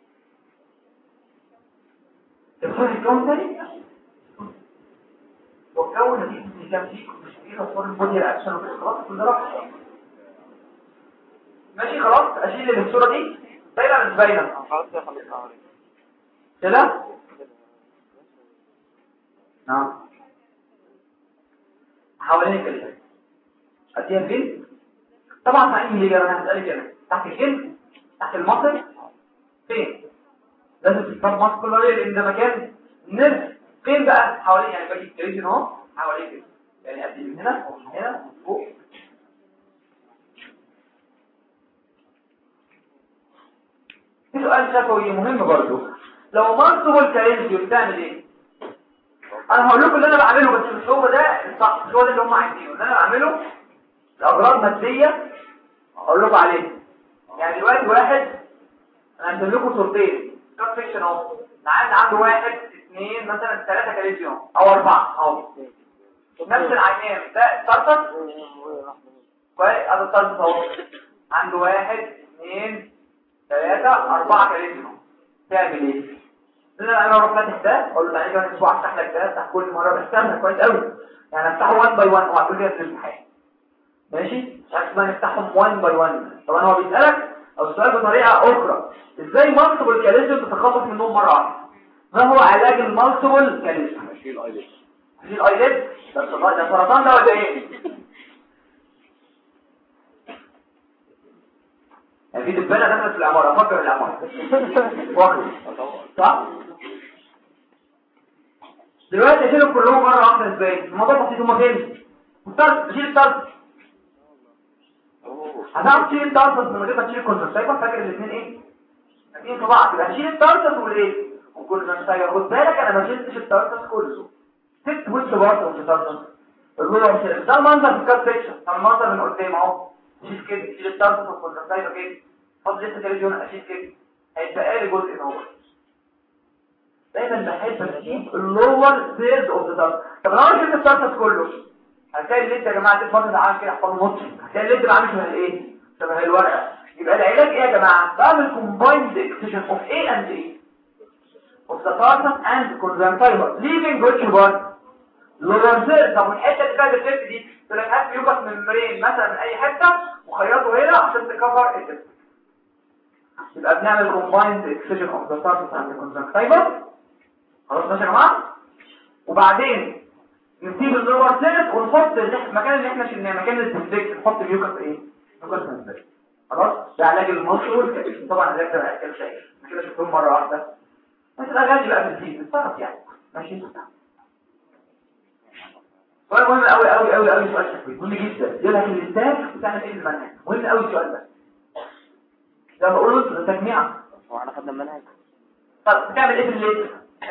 الخير الكون تاني وكون نتيجة التمسيك وتشكيل أصفار البودي رياكشن وكده. خلاص كل ده راح ماشي. خلاص أشيل الصورة دي باينة مش باينة؟ كده؟ نعم حوالين الكلمة أديها فين؟ طبعا مع إني ليه أنا هسألك أنا تحت الجلد تحت المصر فين؟ لازم تختار مصر كله ليه؟ لأن ده مكان نرف. فين بقى؟ حوالين يعني باجي التليفزيون اهو حوالين كده، يعني ادي من هنا ومن هنا في سؤال شفوي مهم برضو، لو مالتيبل كالينجيو بتعمل ايه؟ انا هقول لكم اللي انا بعمله بس مش هو ده الصح، مش هو ده اللي هم عايزينه. اللي انا بعمله الاغراض ماديه اقول لكم عليه. يعني دلوقتي واحد، انا هنزل لكم صورتين كاب فيكشن اهو، عنده 1 2 مثلا 3 كالينجيو او 4 اهو، نفس العينين ده الطرطس كويس، ادي الطرطس اهو عنده 1 2 3 4 كالينجيو. تعمل ايه؟ انا اروح فاتح ده اقول له تعالى كمان اسبوع افتح لك ده، افتح كل مره بستخدمها كويس قوي، يعني افتحه 1 باي 1 وهتقول لي في الامتحان ماشي، عشان ما نفتحهم 1 باي 1. طبعا هو بيسالك او السؤال بطريقه اخرى، ازاي مالتيبل كاليزم تتخلص منهم مره واحده؟ ما هو علاج المالتيبل كاليزم؟ اشيل الايليد. اشيل الايليد؟ ده سرطان ده ولا ايه؟ يعني في دبانه دخلت في العماره، فكر العماره واخد صح؟ دلوقتي اشيلهم كلهم مره واحده ازاي؟ الموضوع بسيط، هما فين؟ الطرف، اشيل الطرف. هتعرف تشيل الطرف من غير ما تشيل الكونتراكتايل، فاكر الاثنين ايه؟ الاثنين في بعض، يبقى هشيل الطرف والايه؟ والكونتراكتايل. خد بالك انا ما شلتش الطرف كله، سبت وش برضه في الطرف. الرولر مش ده المنظر في الكات سيكشن، ده المنظر من قدام اهو، شيل كده، شيل الطرف والكونتراكتايل كده، حط لسه تلفزيون اشيل كده، هيتبقى لي جزء اهو. دايما بحب اجيب اللور سيرز اوف ذا طرف. طب لو انا شلت الطرف كله هتلاقي الليد يا جماعه دي فتره عامل كده احفظه نص، هتلاقي الليد عامل شبه ايه؟ شبه الورقه. يبقى العلاج ايه يا جماعه؟ بعمل كومبايند اكسجن اوف A and A of the tarsus and conjunctiva leaving which one lower cell. طب الحته اللي فيها الفيت دي تلاقي هات يوبس ممبرين مثلا من اي حته وخيطه هنا عشان تكفر الفيت. يبقى بنعمل كومبايند اكسجن اوف the tarsus and conjunctiva. خلاص ماشي يا جماعه؟ وبعدين نسيب اللور سيرت ونحط المكان اللي احنا شلناه مكان الديسبكت، نحط ميوكس ايه؟ ميوكس ممبرين. خلاص ده علاج المصل والكالسيوم. طبعا علاج ده هيكل شيء كده شفتهم مره واحده، بس العلاج بقى بالتيم بتصرف يعني ماشي. سؤال مهم قوي قوي قوي قوي، سؤال شكوي مهم جدا، يقول لك الاستاف بتعمل ايه المنهج؟ مهم قوي السؤال ده، ده بقوله التجميع. هو احنا خدنا المنهج. طب بتعمل ايه في الليل؟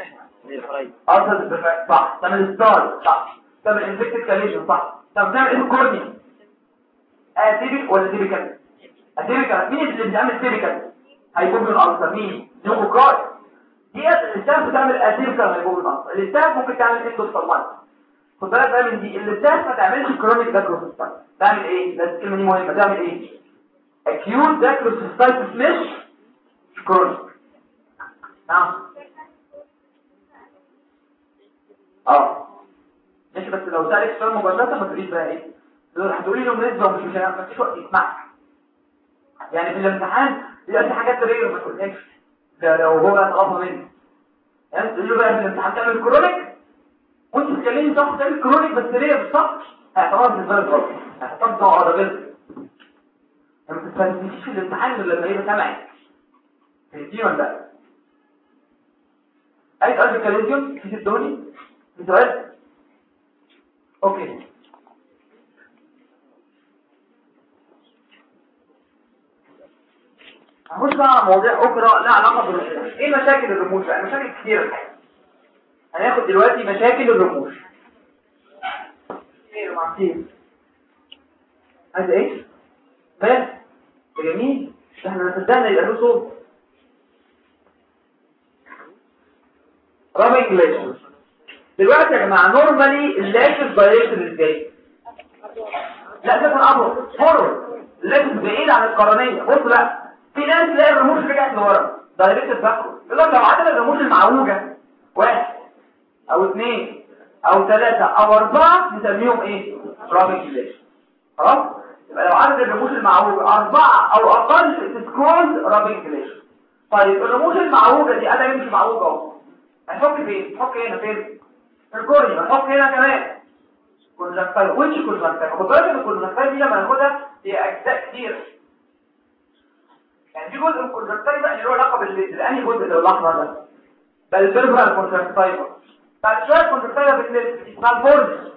صح. تعمل ستار صح. تعمل انفكتد كاليشن صح. طب بتعمل ايه في الكورنيا؟ اتيبيك ولا تيبيكال؟ اتيبيكال. مين اللي بيعمل تيبيكال؟ هيكون الالسر مين؟ نيوكوكاي. دي الاستاف بتعمل اتيبيكال هيكون الالسر. الاستاف ممكن تعمل اندوسالمايت. خد بالك بقى من دي، الاستاف ما تعملش كرونيك داكروسيستايت. تعمل ايه؟ ده الكلمه دي مهمه. تعمل ايه؟ اكيوت داكروسيستايت مش كرونيك. نعم ماشي، بس لو سألك سؤال مباشرة ما تقوليش بقى ايه، هتقولي له نسبة ومش ما فيش وقت يسمعك. يعني في الامتحان بيبقى في حاجات تغير ما تقولهاش، ده لو هو اتغاظ مني. يعني تقول له بقى في الامتحان تعمل كرونيك وانت بتكلمني صح، تعمل كرونيك بس ليه بالصح؟ هيعتبرها بالنسبة لك غلط، هتحطها على غلط. ما تستنيش في الامتحان غير لما يبقى سامعك. فهمتني ولا لا؟ اي سؤال في الكاليزيوم في الدوني؟ في سؤال؟ اوكي هنخش بقى على مواضيع اخرى لها علاقه بالرموش. ايه مشاكل الرموش بقى؟ مشاكل كتير الحقيقه. هناخد دلوقتي مشاكل الرموش. ايه يا معتين؟ عايز ايه؟ بس جميل، احنا صدقنا يبقى له صوت. رابنج لاشز. دلوقتي يا جماعه نورمالي اللاشز دايركتد ازاي؟ لا ده كان امر فورورد، اللاشز بعيد عن القرنيه. بص بقى، في ناس تلاقي الرموش رجعت لورا دايركتد باكورد. يقول لك لو عدد الرموش المعوجه 1 أو 2 أو 3 أو 4 نسميهم ايه؟ رابنج لاشز. خلاص؟ يبقى لو عدد الرموش المعوجه 4 أو أقل تسكول رابنج لاشز. طيب الرموش المعوجه دي انا مش معوجه اهو، هنحط فين؟ نحط هنا فين؟ في الكورنيا. هنحط هنا كمان كونجكتيفال. وش كونجكتيفال؟ خد بالك ان الكونجكتيفال دي لما ناخدها هي اجزاء كتير، يعني في جزء من الكونجكتيفال اللي له علاقه بالانهي جزء اللي الاحمر ده البيربرال كونجكتيفال. بعد شويه الكونجكتيفال بتنزل اسمها البورنس.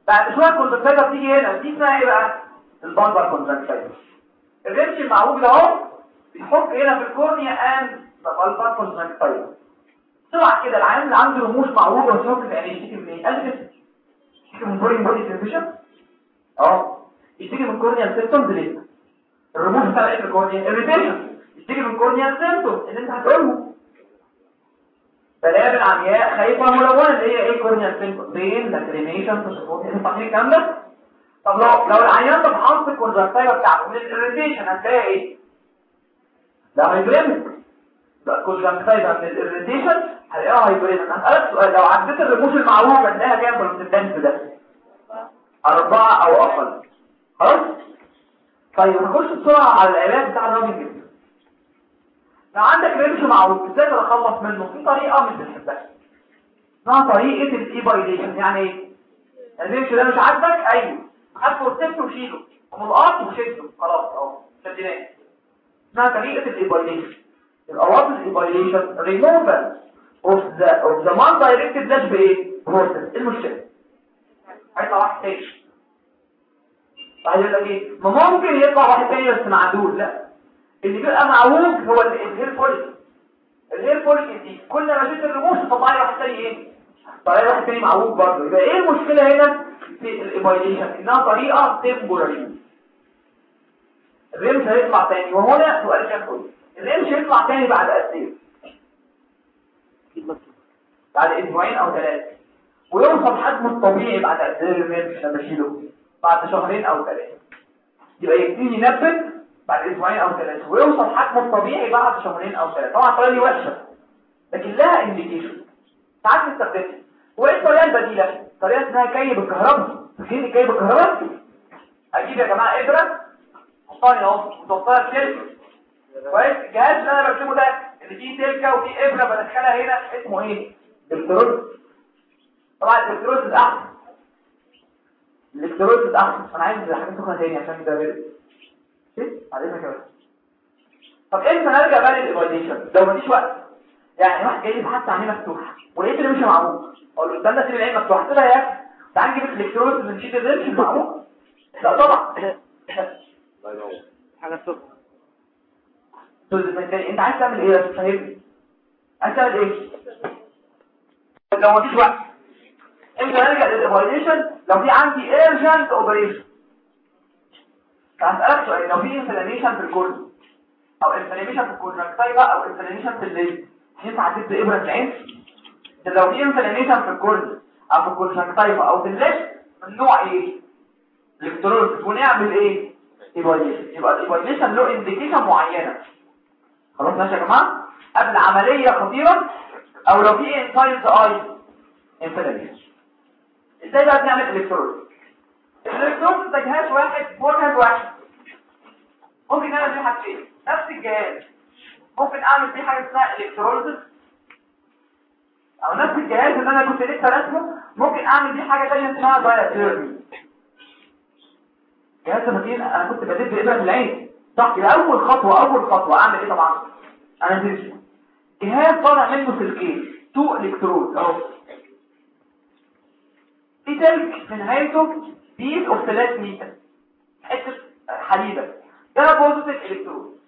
بعد شويه الكونجكتيفا بتيجي هنا، دي اسمها ايه بقى؟ البالبر كونجكتيفا. الرمش المعوج ده اهو بيحك هنا في الكورنيا اند البالبر كونجكتيفا. طلع كده العيان اللي عنده رموش معوجه وشوك يعني يشتكي من ايه؟ قال كده يشتكي من فورين بودي سنسيشن، يشتكي من كورنيال سيمبتومز. ليه؟ الرموش بتاع ايه في الكورنيا؟ الريتيشن. يشتكي من كورنيال سيمبتومز اللي انت هتقوله. بلاقي العمياء خايفه ملونه اللي هي ايه؟ كورنيال سيمبتومز، بين لاكريميشن تصفيات. انت فاهمين الكلام ده؟ طب لو العيان ده بحط الكونجكتيفا بتاعته من الريتيشن هتلاقي ايه؟ ده هايبريميك. ده كونجكتيفا من الريتيشن هتلاقيها هايبريميك. هسألك سؤال، لو عديت الرموش المعوجه هتلاقيها كام في السنتنس ده؟ 4 أو أقل. خلاص؟ طيب نخش بسرعة على العلاج بتاع الراجل جدا. لو عندك رمش معوج ازاي تتخلص منه؟ في طريقة مش بنحبها اسمها طريقة الايبايليشن. يعني ايه؟ الرمش ده مش عاجبك؟ ايوه حطه وسبته وشيله وملقط وشده خلاص اهو شديناه. اسمها طريقة الايبايليشن. الأوقات الايبايليشن removal of the non-directed lash بايه؟ process. ايه المشكلة؟ هيطلع واحد تاني. هيقول لك ايه؟ ما ممكن يطلع واحد تاني بس معدول. لا، اللي بيبقى معوج هو الهير فوليكل. الهير فوليكل دي كل ما شفت الرموش تطلع لي واحد تاني ايه؟ طلع لي واحد تاني معوج برضه. يبقى ايه المشكله هنا في الايبايليشن؟ انها طريقه تمبوراري. الرمش هيطلع تاني. وهنا سؤال شافوي، الرمش هيطلع تاني بعد قد ايه؟ بعد اسبوعين او 3. ويوصل حجمه الطبيعي بعد قد ايه الرمش لما اشيله؟ بعد 2 أو 3. يبقى يبتدي ينبت بعد اسبوعين او 3 ويوصل حجمه الطبيعي بعد 2 أو 3. طبعا الطريقه دي وحشه لكن لها انديكيشن ساعات نستخدمها. وايه الطريقه البديله؟ طريقه اسمها كي بالكهرباء. فين كي بالكهرباء؟ اجيب يا جماعه ابره حطها اهو وتوصلها سلك كويس. الجهاز اللي انا برسمه ده اللي فيه سلكه وفيه ابره بدخلها هنا اسمه ايه؟ الكترود. طبعا الكترود الاحسن. الالكترود احسن. انا عايز حاجه سخنه تاني عشان ده بيرد ايه علينا كده. طب امتى نرجع بقى للايبايليشن؟ لو مفيش وقت. يعني واحد جاي يبحث عن عين مفتوحه ولقيت اللي مش معمول، اقول له استنى سيب العين مفتوحه كده يا اخي تعال نجيب الالكترود من شيت الرمش المعمول. لا طبعا حاجه سخنه. انت عايز تعمل ايه يا فاهمني؟ عايز تعمل ايه لو مفيش وقت؟ امتى نرجع للايبايليشن؟ لو في عندي ايرجنت اوبريشن. هسألك سؤال، لو في انفلاميشن في الكورن او انفلاميشن في الكونجكتيفا او انفلاميشن في الليل ينفع تدي ابره في العين؟ لو في انفلاميشن في الكورن او في الكونجكتيفا او في الليل من نوع ايه؟ الكترود. ونعمل ايه؟ ايبايليشن. يبقى الايبايليشن له انديكيشن معينه. خلاص ماشي يا جماعه؟ قبل عمليه خطيره او لو في انسايد اي انفلاميشن. ازاي بقى بنعمل الكترود؟ الالكترود ده جهاز واحد، هو جهاز واحد ممكن نعمل فيه حاجتين. نفس الجهاز ممكن اعمل فيه حاجه اسمها الكتروليسيس، او نفس الجهاز اللي انا كنت لسه راسمه ممكن اعمل فيه حاجه ثانيه اسمها دايثيرمي. جهاز الماكين انا كنت بديت بابره في العين صح. يبقى اول خطوه اعمل ايه؟ طبعا انا ديرس جهاز طالع منه سلكين 2 الكترود اهو. في سلك في نهايته بيس اوف 3 متر حته حديده ده بوزيتيف الكترود.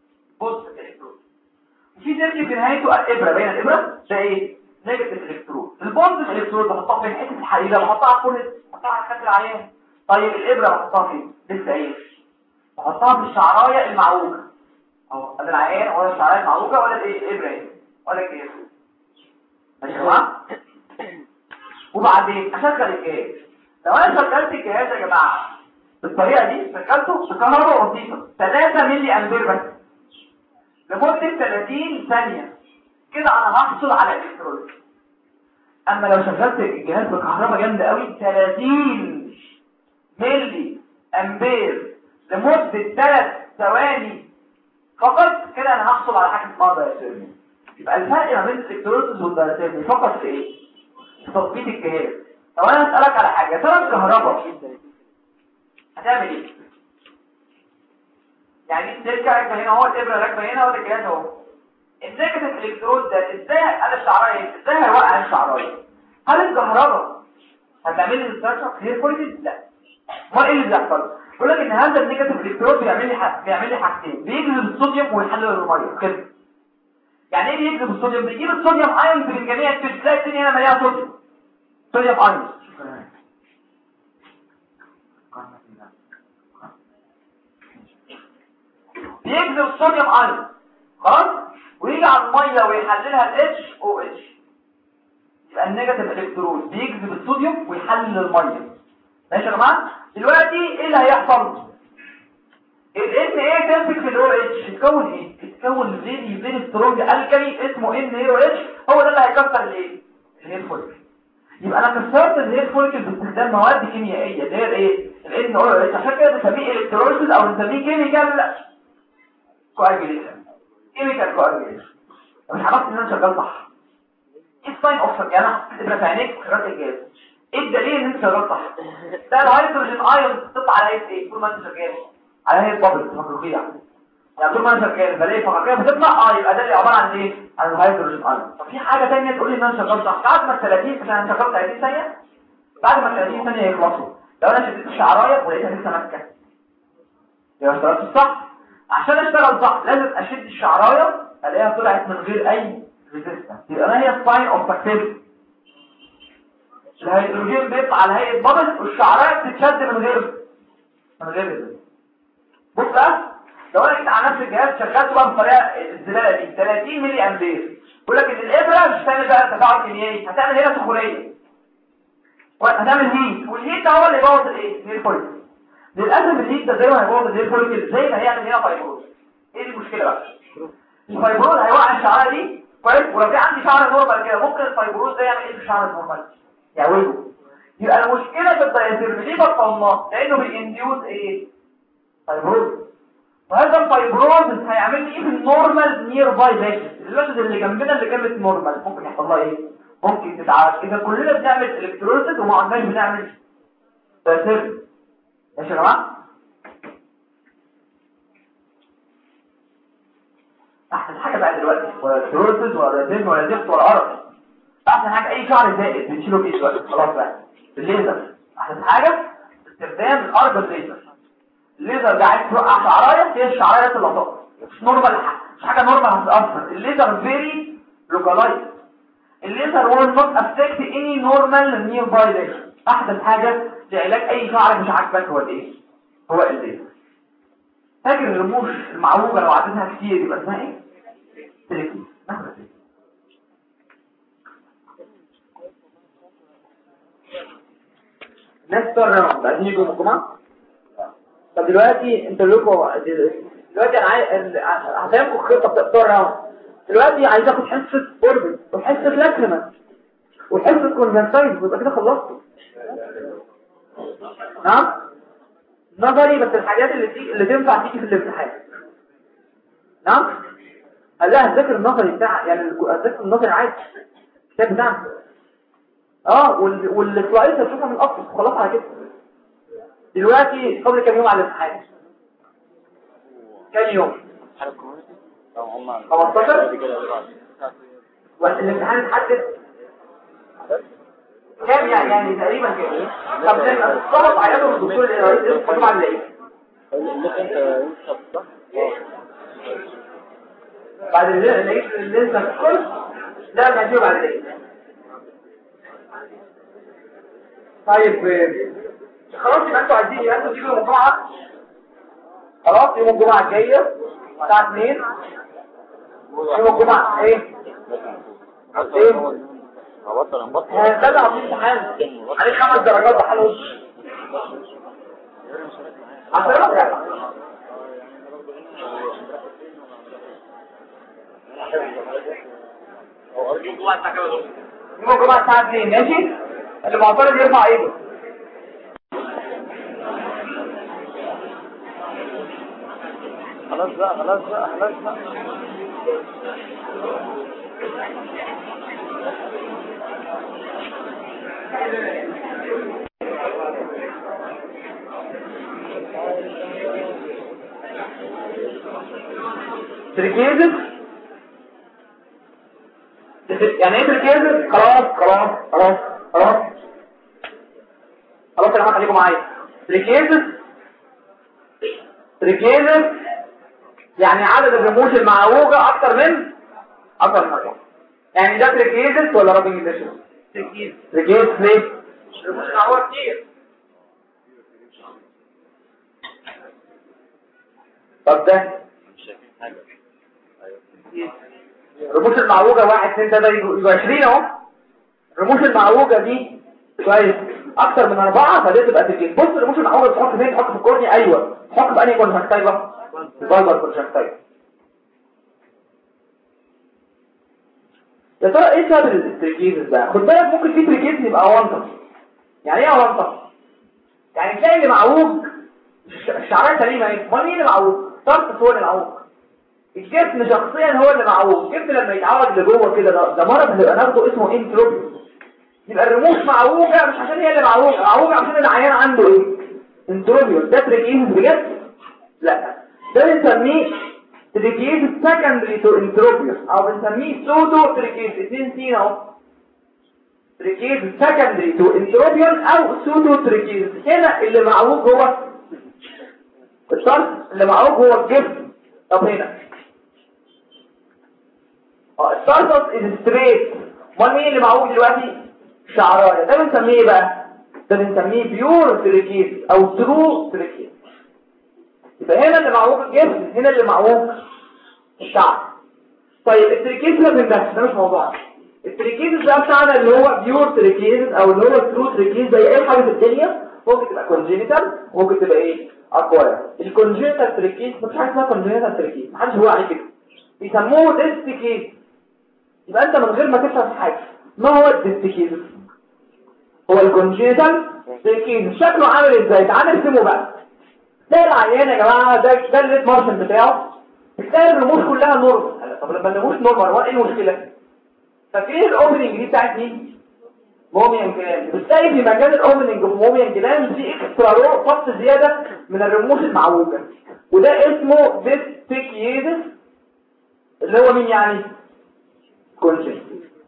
في سلك في نهايته ابره بين الابره ده ايه؟ نيجاتيف الكترود. البوزيتيف الكترود بحطها في حته الحديده بحطها على كل بحطها على الخد العيان. طيب الابره بحطها فين؟ لسه ايه؟ بحطها في الشعرايه المعوجه اهو. ادي العيان ولا الشعرايه المعوجه ولا الايه؟ الابره اهي ولا الجهاز ماشي يا جماعه. وبعدين اشغل الجهاز. لو انا شغلت الجهاز يا جماعه بالطريقه دي شغلته بكهرباء بسيطه 3 ملي امبير بس لمده 30 ثانيه كده انا هحصل على الالكترود. اما لو شغلت الجهاز بكهرباء جامده قوي 30 ملي امبير لمده 3 ثواني فقط كده انا هحصل على حاجه اسمها دايثيرمي. يبقى الفرق ما بين الالكترودز والدايثيرمي فقط في ايه؟ في تظبيط الجهاز. لو انا اسالك على حاجه ترى الكهرباء هتعمل ايه؟ يعني السلكه راكبه هنا اهو، الابره راكبه هنا ولا الجهاز اهو. النيجاتيف الكترود ده ازاي على الشعرايه؟ ازاي هيوقع الشعرايه؟ هل الكهرباء هتعمل لي ديستراكشن هير فوليكل؟ لا. ما ايه اللي بيحصل؟ بيقول لك ان هذا النيجاتيف الكترون بيعمل لي حاجتين، بيجذب الصوديوم ويحلل الميه كده. يعني ايه بيجذب الصوديوم؟ بيجيب الصوديوم ايونز من جميع التشكيلات، تلاقي الدنيا هنا مليانه صوديوم ايونز. بيجذب الصوديوم ايونز خلاص، ويجي على الميه ويحللها الاتش او اتش. يبقى النيجاتيف الكترون بيجذب الصوديوم ويحلل الميه. ماشي يا جماعه؟ دلوقتي ايه اللي هيحصل؟ الان ايه تمسك في الاو اتش تتكون ايه؟ تتكون فيري سترونج الكالي اسمه ان اي او اتش، هو ده اللي هيكسر الايه؟ الهير فوليكل. يبقى انا كسرت الهير فوليكل باستخدام مواد كيميائيه اللي هي الايه؟ الان او اتش. عشان كده بنسميه الكتروليسيس او بنسميه كيميكال كواجيليشن. كيميكال كواجيليشن. مش عرفت ان انا شغال صح. ايه الساين اوف انا تبقى في عينيك خيارات الجهاز. ايه الدليل ان انت شغال صح؟ ده الهيدروجين ايون بتطلع على ايه طول ما انت شغال؟ على هي البابل فقاقيع. يعني طول ما انا شغال بلاقي فقاقيع بتطلع يبقى ده اللي عباره عن ايه؟ عن الهيدروجين ايون. طب في حاجه ثانيه تقول لي ان انا شغال صح. بعد ما 30 عشان انا شغال 30 ثانيه، بعد ما 30 ثانيه يخلصوا لو انا شديت الشعرايه ولقيتها لسه ماسكه يبقى اشتغلت صح. عشان اشتغل صح لازم اشد الشعرايه الاقيها طلعت من غير اي ريزيستنس. يبقى ما هي الساين اوف سكسس؟ الهيدروجين بيطلع على هيئه بابل والشعرايه بتتشد من غير ريزيستنس. بص بقى لو انا جيت على نفس الجهاز شغلته بقى بطريقه الزلاله دي 30 ملي امبير، بيقول لك ان الابره مش هتعمل بقى تفاعل كيميائي، هتعمل هنا سخونيه وهتعمل هيت، والهيت ده هو اللي يبوظ الايه؟ الهير فوليكل. للاسف الهيت ده زي ما هيبوظ الهير فوليكل زي ما هيعمل هنا فايبروز. ايه دي المشكله بقى؟ الفايبروز هيوقع الشعرايه دي كويس، ولو في عندي شعر نورمال كده ممكن الفايبروز ده يعمل ايه في الشعر النورمال؟ يعوجه. يبقى المشكله في الدايثيرم ليه بطلناه؟ لانه بينديوز ايه؟ فايبروز. وهذا الفايبروز هيعمل لي ايه في النورمال نير باي ليشن؟ الوحده اللي جنبنا اللي جنب النورمال ممكن يحصل لها ايه؟ ممكن تتعالج. اذا كلنا بنعمل الكتروليسيس وما عندناش بنعمل دايثيرم. ماشي يا جماعه؟ احسن حاجه بقى دلوقتي ولا الكتروليسيس ولا دايثيرم ولا زفت ولا قرف. احسن حاجه اي شعر زائد بنشيله بايه دلوقتي؟ خلاص بقى الليزر. احسن حاجه استخدام الاربل ليزر. الليزر ده عايز توقع شعرايه، هي الشعرايه اللي هتقع مش نورمال، مش حاجه نورمال هتتاثر. الليزر فيري لوكالايز. الليزر will not affect any normal nearby lesion. احسن حاجه لعلاج اي شعر مش عاجبك هو الايه؟ هو الليزر. فاكر الرموش المعوجه لو عدتها كتير يبقى اسمها ايه؟ تريكي. ناس ترى بعدين يجوا الجمعه. طب دلوقتي انتوا لكم دلوقتي انا هفهمكم خطه بتاع راوند. دلوقتي عايز اخد حصه اوربت وحصه لاكريما وحصه كونفنسايز ويبقى كده خلصت. نعم نظري بس الحاجات اللي تنفع تيجي في الامتحان. نعم قال لها هتذاكر النظري بتاع يعني هتذاكر النظري عادي الكتاب بتاعنا والسلايدز هتشوفها من الاصل خلاص على كده. دلوقتي فاضل كام يوم على الامتحان؟ كام يوم؟ 15 والامتحان اتحدد كام يعني تقريبا كام؟ طب ده طلب عيادة الدكتور الرئيس اسمه على ايه؟ بعد اللي انت كل ده ما هتجيب على ايه؟ طيب خلاص يبقى انتوا عايزين يبقى انتوا تيجوا يوم الجمعه. خلاص يوم الجمعه الجايه الساعه 2 يوم الجمعه ايه؟ ده اللي عاملين امتحان عليه 5 درجات بحالهم. يوم الجمعه الساعه 2 ماشي؟ اللي معترض يرفع ايده. خلاص بقى تركيزك يعني ايه تركيزك؟ خلاص يا جماعه خليكم معايا. تريكيزس يعني عدد الرموش المعوجه اكتر من 4. يعني ده تريكيزس ولا رابنج ديشن؟ تريكيزس ليه؟ الرموش معوجه كتير. طب ده الرموش المعوجه 1 2 3 يبقى 20 اهو. الرموش المعوجه دي كويس اكتر من 4 فدي تبقى تريكيزس. بص الرموش المعوجه تحط فين؟ تحط في الكورنيا. ايوه تحط بأنهي كونجكتيفا؟ البالبر كونجكتيفا. يا ترى ايه سبب التريكيزس ده؟ خد بالك ممكن في تريكيزس يبقى اونطه. يعني ايه اونطه؟ يعني تلاقي اللي معوج الشعريه سليمه اهي، امال مين اللي معوج؟ طرف هو اللي معوج. الجسم شخصيا هو اللي معوج. الجسم لما يتعوج لجوه كده ده مرض هنبقى ناخده اسمه انتروبي. يبقى الرموش معوجه مش عشان هي اللي معوجه عشان العيان عنده ايه؟ انتروبيوس. ده تريكيزس بجد؟ لا، ده بنسميه تريكيزس سكندري تو انتروبيوس او بنسميه سودو تريكيزس. 2 سين اهو. تريكيزس سكندري تو انتروبيوس او سودو تريكيزس. هنا اللي معوج هو الطرف، اللي معوج هو الجسم. طب هنا الطرف ستريت. امال مين اللي معوج دلوقتي؟ شعرايه. ده بنسميه ايه بقى؟ ده بنسميه بيور تريكيزس او ترو تريكيزس. يبقى هنا اللي معوج الجسم، هنا اللي معوج الشعر. طيب التريكيزس ده مش موضوع. التريكيزس ده بتاعنا اللي هو بيور تريكيزس او اللي هو ترو تريكيزس. زي اي حاجه في الدنيا ممكن تبقى كونجينيتال ممكن تبقى ايه؟ اكواير. الكونجينيتال تريكيزس مفيش حاجه اسمها كونجينيتال تريكيزس، محدش هو عليه كده، بيسموه ديستيكيزس. يبقى انت من غير ما تفهم حاجه ما هو الديستيكيزس؟ هو الكونجينيتال تريكيزس. شكله عامل ازاي؟ تعالى نرسمه بقى. ده العيان يا جماعه، ده الليد مارشن بتاعه. بتلاقي الرموش كلها نورمال. طب لما الرموش نورمال هو ايه المشكله؟ فاكرين الاوبننج دي بتاعت مين؟ موميان جلاند. بتلاقي في مكان الاوبننج في موميان جلاند في اكسترا رو خط زياده من الرموش المعوجه، وده اسمه ديستيكيزس اللي هو مين يعني؟ كونجنت.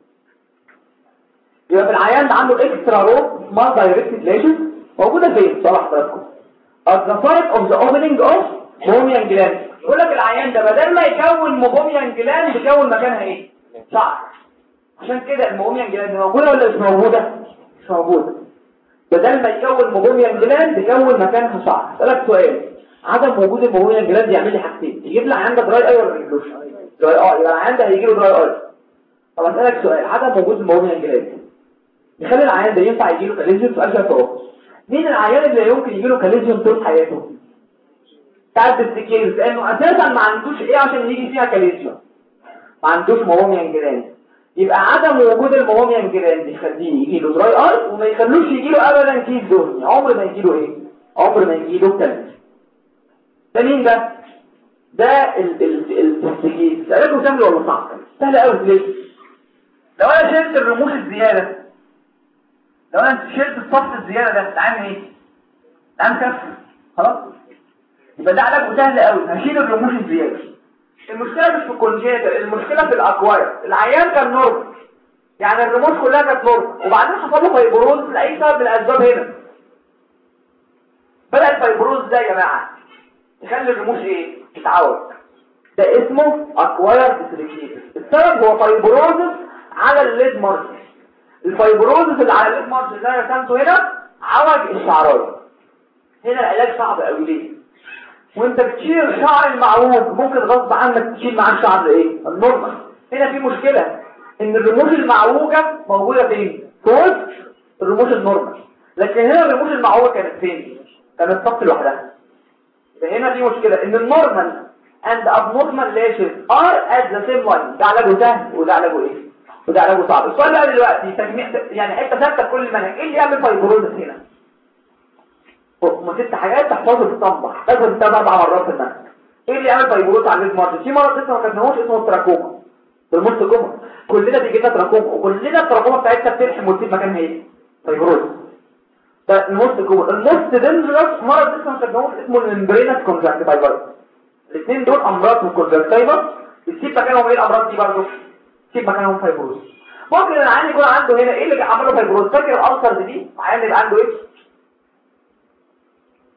يبقى في العيان ده عنده اكسترا رو ما دايركتد ليجن موجوده فين؟ صلاح حضراتكم at the site of the opening of موميان جلاند. يقول لك العيان ده بدل ما يكون موميان جلاند يكون مكانها ايه؟ شعر. عشان كده الموميان جلاند موجوده ولا مش موجوده؟ مش موجوده. بدل ما يكون موميان جلاند يكون مكانها شعر. اسالك سؤال، عدم وجود الموميان جلاند يعمل لي حاجتين، يجيب لي عيان ده دراي اي ولا ما يجيبلوش؟ دراي يبقى العيان ده هيجي له دراي اي. طب اسالك سؤال، عدم وجود الموميان جلاند يخلي العيان ده ينفع يجي له كاليزيوم؟ سؤال شفوي. مين العيان اللي يمكن يجي له كاليزيوم طول حياته؟ بتاع الديستيكيزس، لانه اساسا ما عندوش ايه عشان يجي فيها كاليزيوم، ما عندوش موميان جلاند. يبقى عدم وجود الموميان جلاند يخليه يجي له دراي اي وما يخلوش يجي له ابدا كيس دهني. عمر ما يجي له ايه؟ عمر ما يجي له كاليزيوم. ده مين ده؟ ده الديستيكيزس. علاجه سهل ولا صعب؟ سهل قوي. ليه؟ لو انا شلت الرموش الزياده، لو انا شلت الصف الزياده ده تعمل ايه؟ تعمل كف خلاص. يبقى ده علاجه سهل قوي، هشيل الرموش الزياده. المشكله مش في الكونجيتال، المشكله في الاكواير. العيان كان نورمال، يعني الرموش كلها كانت نورمال، وبعدين حصل له فايبروز لاي سبب من الاسباب. هنا بدا الفايبروز ده يا جماعه يخلي الرموش ايه؟ تتعوج. ده اسمه اكواير ديستريكيتس. السبب هو فايبروز على الليد مارجن. الفايبروز اللي على الليد مارجن اللي انا رسمته هنا عوج الشعرايه. هنا العلاج صعب قوي. ليه؟ وانت بتشيل الشعر المعوج ممكن غصب عنك تشيل معاه الشعر ايه؟ النورمال. هنا في مشكله ان الرموش المعوجه موجوده فين؟ فوق الرموش النورمال، لكن هنا الرموش المعوجه كانت فين؟ كانت صف لوحدها. يبقى هنا في مشكله ان النورمال and abnormal lashes are at the same line. ده علاجه سهل وده علاجه ايه؟ وده علاجه صعب. السؤال بقى دلوقتي تجميع يعني حته ثابته في كل المنهج، ايه اللي يعمل فايبروزس هنا؟ ست حاجات تحفظه في الصنبة لازم 3-4 مرات في المنهج. ايه اللي يعمل فايبروز على الليد مارجن؟ في مرض لسه ما خدناهوش اسمه التراكوما. بالمص كوما كلنا بيجي لنا تراكوما، وكلنا التراكوما بتاعتنا بتلحم وتسيب مكانها ايه؟ فايبروز. ده الموست كوما. الموست دينجرس مرض لسه ما خدناهوش اسمه الممبرينس كونجكتيفايتس. الاثنين دول امراض من الكونجكتيفا بتسيب مكانهم ايه الامراض دي برضه؟ تسيب مكانهم فايبروز. ممكن العيان يكون عنده هنا ايه اللي عمل له فايبروز؟ فاكر الالسر دي؟ عيان يبقى عنده ايه؟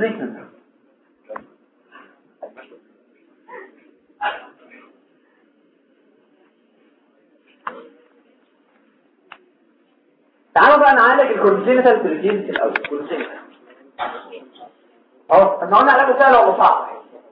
تريتمنت. تعالوا بقى نعالج الكونجينيتال تريجينز الاول. كونجينيتال احنا قلنا علاجه سهل ولا صعب؟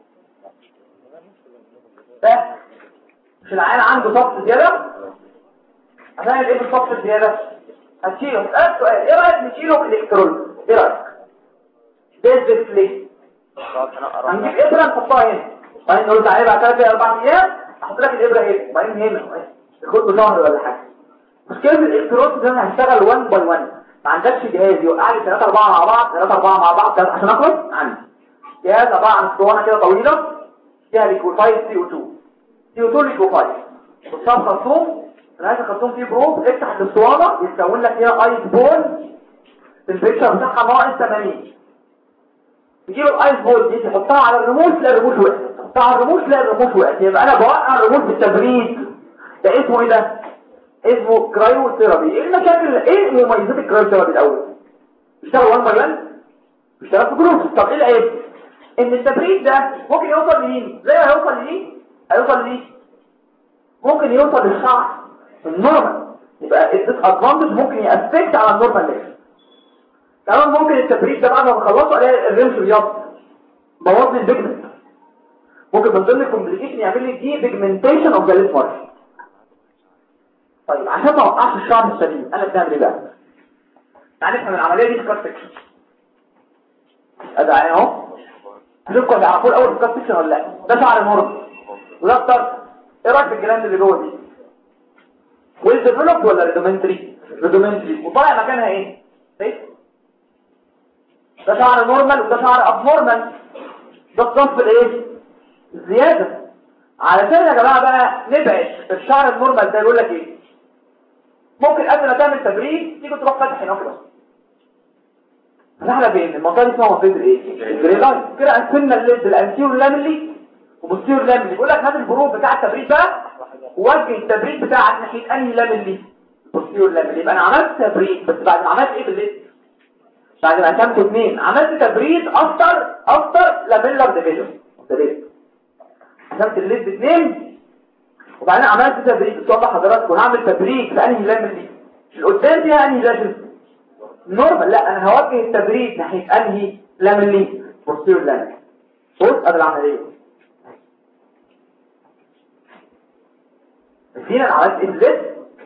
ده مش العيان عنده ضغط زياده، هنعمل ايه بالضغط الزياده؟ هتشيله. اسالك سؤال، ايه رايك نشيله بالالكترول؟ ايه رايك؟ ده ليه؟ هنجيب ابره نحطها هنا، بعدين نقول تعالى بعد 3 4 ايام احط لك الابره هنا، بعدين هنا تاخد شهر ولا حاجه. مشكله الالكترود ده انا هشتغل 1 باي 1، ما عندكش جهاز يوقع لي 3 4 مع بعض 3 4 مع بعض عشان اخلص. عندي جهاز عباره عن اسطوانه كده طويله فيها ليكوفايد CO2 ليكوفايد، والصاب خرطوم، نهايه الخرطوم فيه بروب، افتح الاسطوانه يتكون لك فيها ايس بول، التمبريتشر بتاعها ناقص 80. تجيب الايس بول دي تحطها على الرموش، لا الرموش وقعت، تحطها على الرموش، لا الرموش وقعت، يبقى انا بوقع الرموش بالتبريد. ده اسمه ايه ده؟ اسمه كرايو ثيرابي. ايه المشاكل، ايه مميزات الكرايو ثيرابي الاول؟ بيشتغل 1 باي 1، بيشتغل في جروب. طب ايه العيب؟ ان التبريد ده ممكن يوصل لمين؟ زي ما هيوصل لمين؟ هيوصل لمين؟ ممكن يوصل للشعر النورمال، يبقى الديس ادفانتج ممكن يأفكت على النورمال ليفل. كمان ممكن التبريد ده بعد ما بخلصه الاقي الرمش بيض، بوظ لي البيجمنت، ممكن من ضمن الكومبليكيشن يعمل لي دي بيجمنتيشن اوف ذا ليف مارش. طيب عشان ما اوقعش الشعر السليم انا بنعمل ايه بقى؟ تعالى نفهم العمليه دي في كات سكشن. ادي عين اهو، هنشوفكم تعرفوا الاول في كات سكشن ولا لا. ده شعر المرض وده الطرف. ايه رايك في الجلاند اللي جوه دي؟ ويل ديفلوبد ولا ريدومنتري؟ ريدومنتري. وطالع مكانها ايه؟ ده شعر نورمال وده شعر اب نورمال. ده الصنف الايه؟ الزياده. علشان يا جماعه بقى نبعد الشعر النورمال ده، يقول لك ايه؟ ممكن قبل ما تعمل تبريد تيجي تروح فاتح هنا كده. احنا فين؟ المنطقه دي اسمها منطقه الايه؟ الجريلاين. كده قسمنا الليد الانتيور لاملي وبوستيرور لاملي. بيقول لك هات البروف بتاع التبريد بقى ووجه التبريد بتاعك ناحيه انهي لاملي؟ بوستيرور لاملي. يبقى انا عملت تبريد، بس بعد ما عملت ايه بالليد؟ بعد ما قسمته 2 عملت تبريد افتر لاميلر ديفيجن. قسمت الليد 2 وبعدين عملت تبريد. توضح حضراتكم هعمل تبريد في انهي لاملي؟ القدام دي انهي لاملي؟ نورمال. لا انا هوجه التبريد ناحيه انهي لاملي؟ بوستيرور لاملي. بص ادي العمليه. فينا انا عملت ايه بالليد؟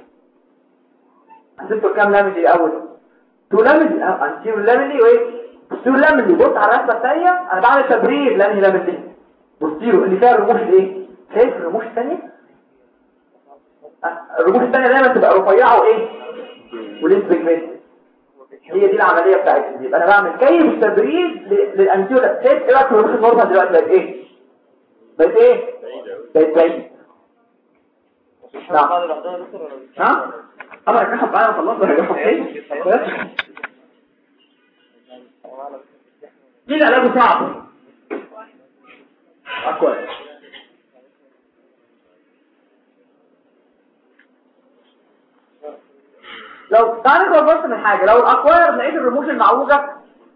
قسمته كام لاملي الاول؟ 2 لاملي، انتيرور لاملي وايه؟ بوستيرور لاملي. بص على الرسمه الثانيه انا بعمل تبريد لانهي لاملي؟ بوستيرور، اللي فيها الرموش الايه؟ شايف الرموش الثانيه؟ الرموش الثانيه دايما تبقى رفيعه وايه؟ وليس بيجمنت. هي دي العمليه بتاعتي. يبقى انا بعمل كيف تبريد للانتيرور. شايف ايه رايك في الرموش النورمال دلوقتي بقت ايه؟ بقت ايه؟ بقت بعيد. نعم. ها؟ اما رجعها معايا وخلصنا رجعها ايه؟ مين علاجه صعب؟ كويس. لو تعالى نخلص من حاجه، لو الاكواير لقيت الرموش المعوجه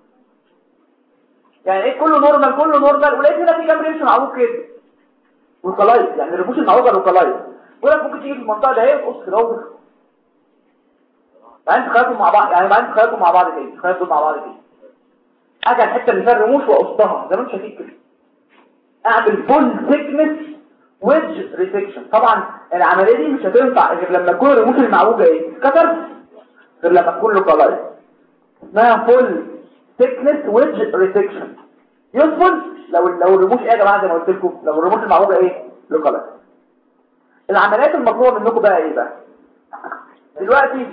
يعني ايه كله نورمال ولقيت هنا في كام رمش معوج كده والكلايت، يعني الرموش المعوجه والكلايت، بقول لك ممكن تيجي في المنطقه ده اهي تقص كده وتخ بعدين تخيطهم مع بعض، يعني بعدين تخيطهم مع بعض كده، تخيطهم مع بعض كده. اجي الحته اللي فيها الرموش واقصها زي ما انت شايف كده، اعمل فول ثيكنس ويدج ريسكشن. طبعا العمليه دي مش هتنفع غير لما تكون الرموش المعوجه ايه؟ اتكسرت، غير لما تكون له كلايت. اسمها فول ثيكنس ويدج ريسكشن. يوسفول لو الرموش ايه يا جماعه؟ زي ما قلت لكم لو الرموش المعوجه ايه؟ له كلايت. العمليات المطلوبه منكم بقى ايه بقى دلوقتي؟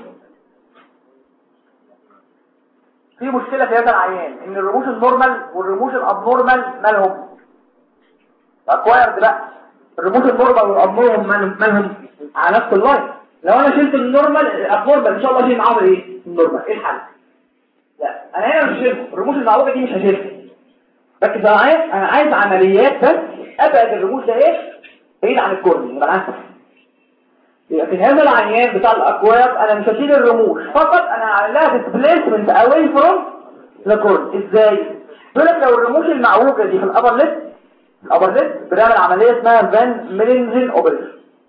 في مشكله في هذا العيان ان الرموش النورمال والرموش الابنورمال مالهم؟ اكوايرد بقى. الرموش النورمال والابنورمال مالهم على نفس اللاين. لو انا شلت النورمال الابنورمال ان شاء الله اشيل معاهم ايه؟ النورمال. ايه الحل؟ لا انا هنا مش هشيلهم، الرموش المعوجه دي مش هشيلها، بس انا عايز عمليات بس ابعد الرموش ده ايه؟ بعيد عن الكورني. يبقى انا يبقى في هذا العيان بتاع الاكواب انا مش هشيل الرموش فقط، انا هعمل لها ديسبليسمنت اواي فروم ذا كورن. ازاي؟ بيقول لك لو الرموش المعوجه دي في الابر ليست بنعمل عمليه اسمها فان ميلينجن اوبريشن.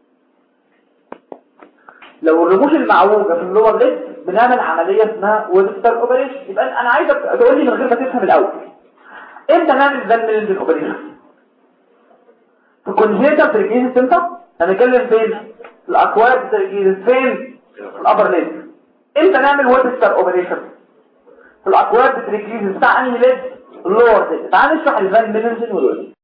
لو الرموش المعوجه في اللور ليست بنعمل عمليه اسمها ويبستر اوبريشن. يبقى انا عايزك تقول لي من غير ما تفهم الاول امتى نعمل فان ميلينجن اوبريشن؟ في كونجيتال تريكيزيس امتى؟ هنتكلم فين؟ الاكواد تريكيزيس فين؟ في الابر ليست. امتى نعمل ويبستر اوبريشن؟ في الاكواد تريكيزيس بتاع انهي ليست؟ اللور ليست. تعال نشرح الفان ميلينجن والويبستر.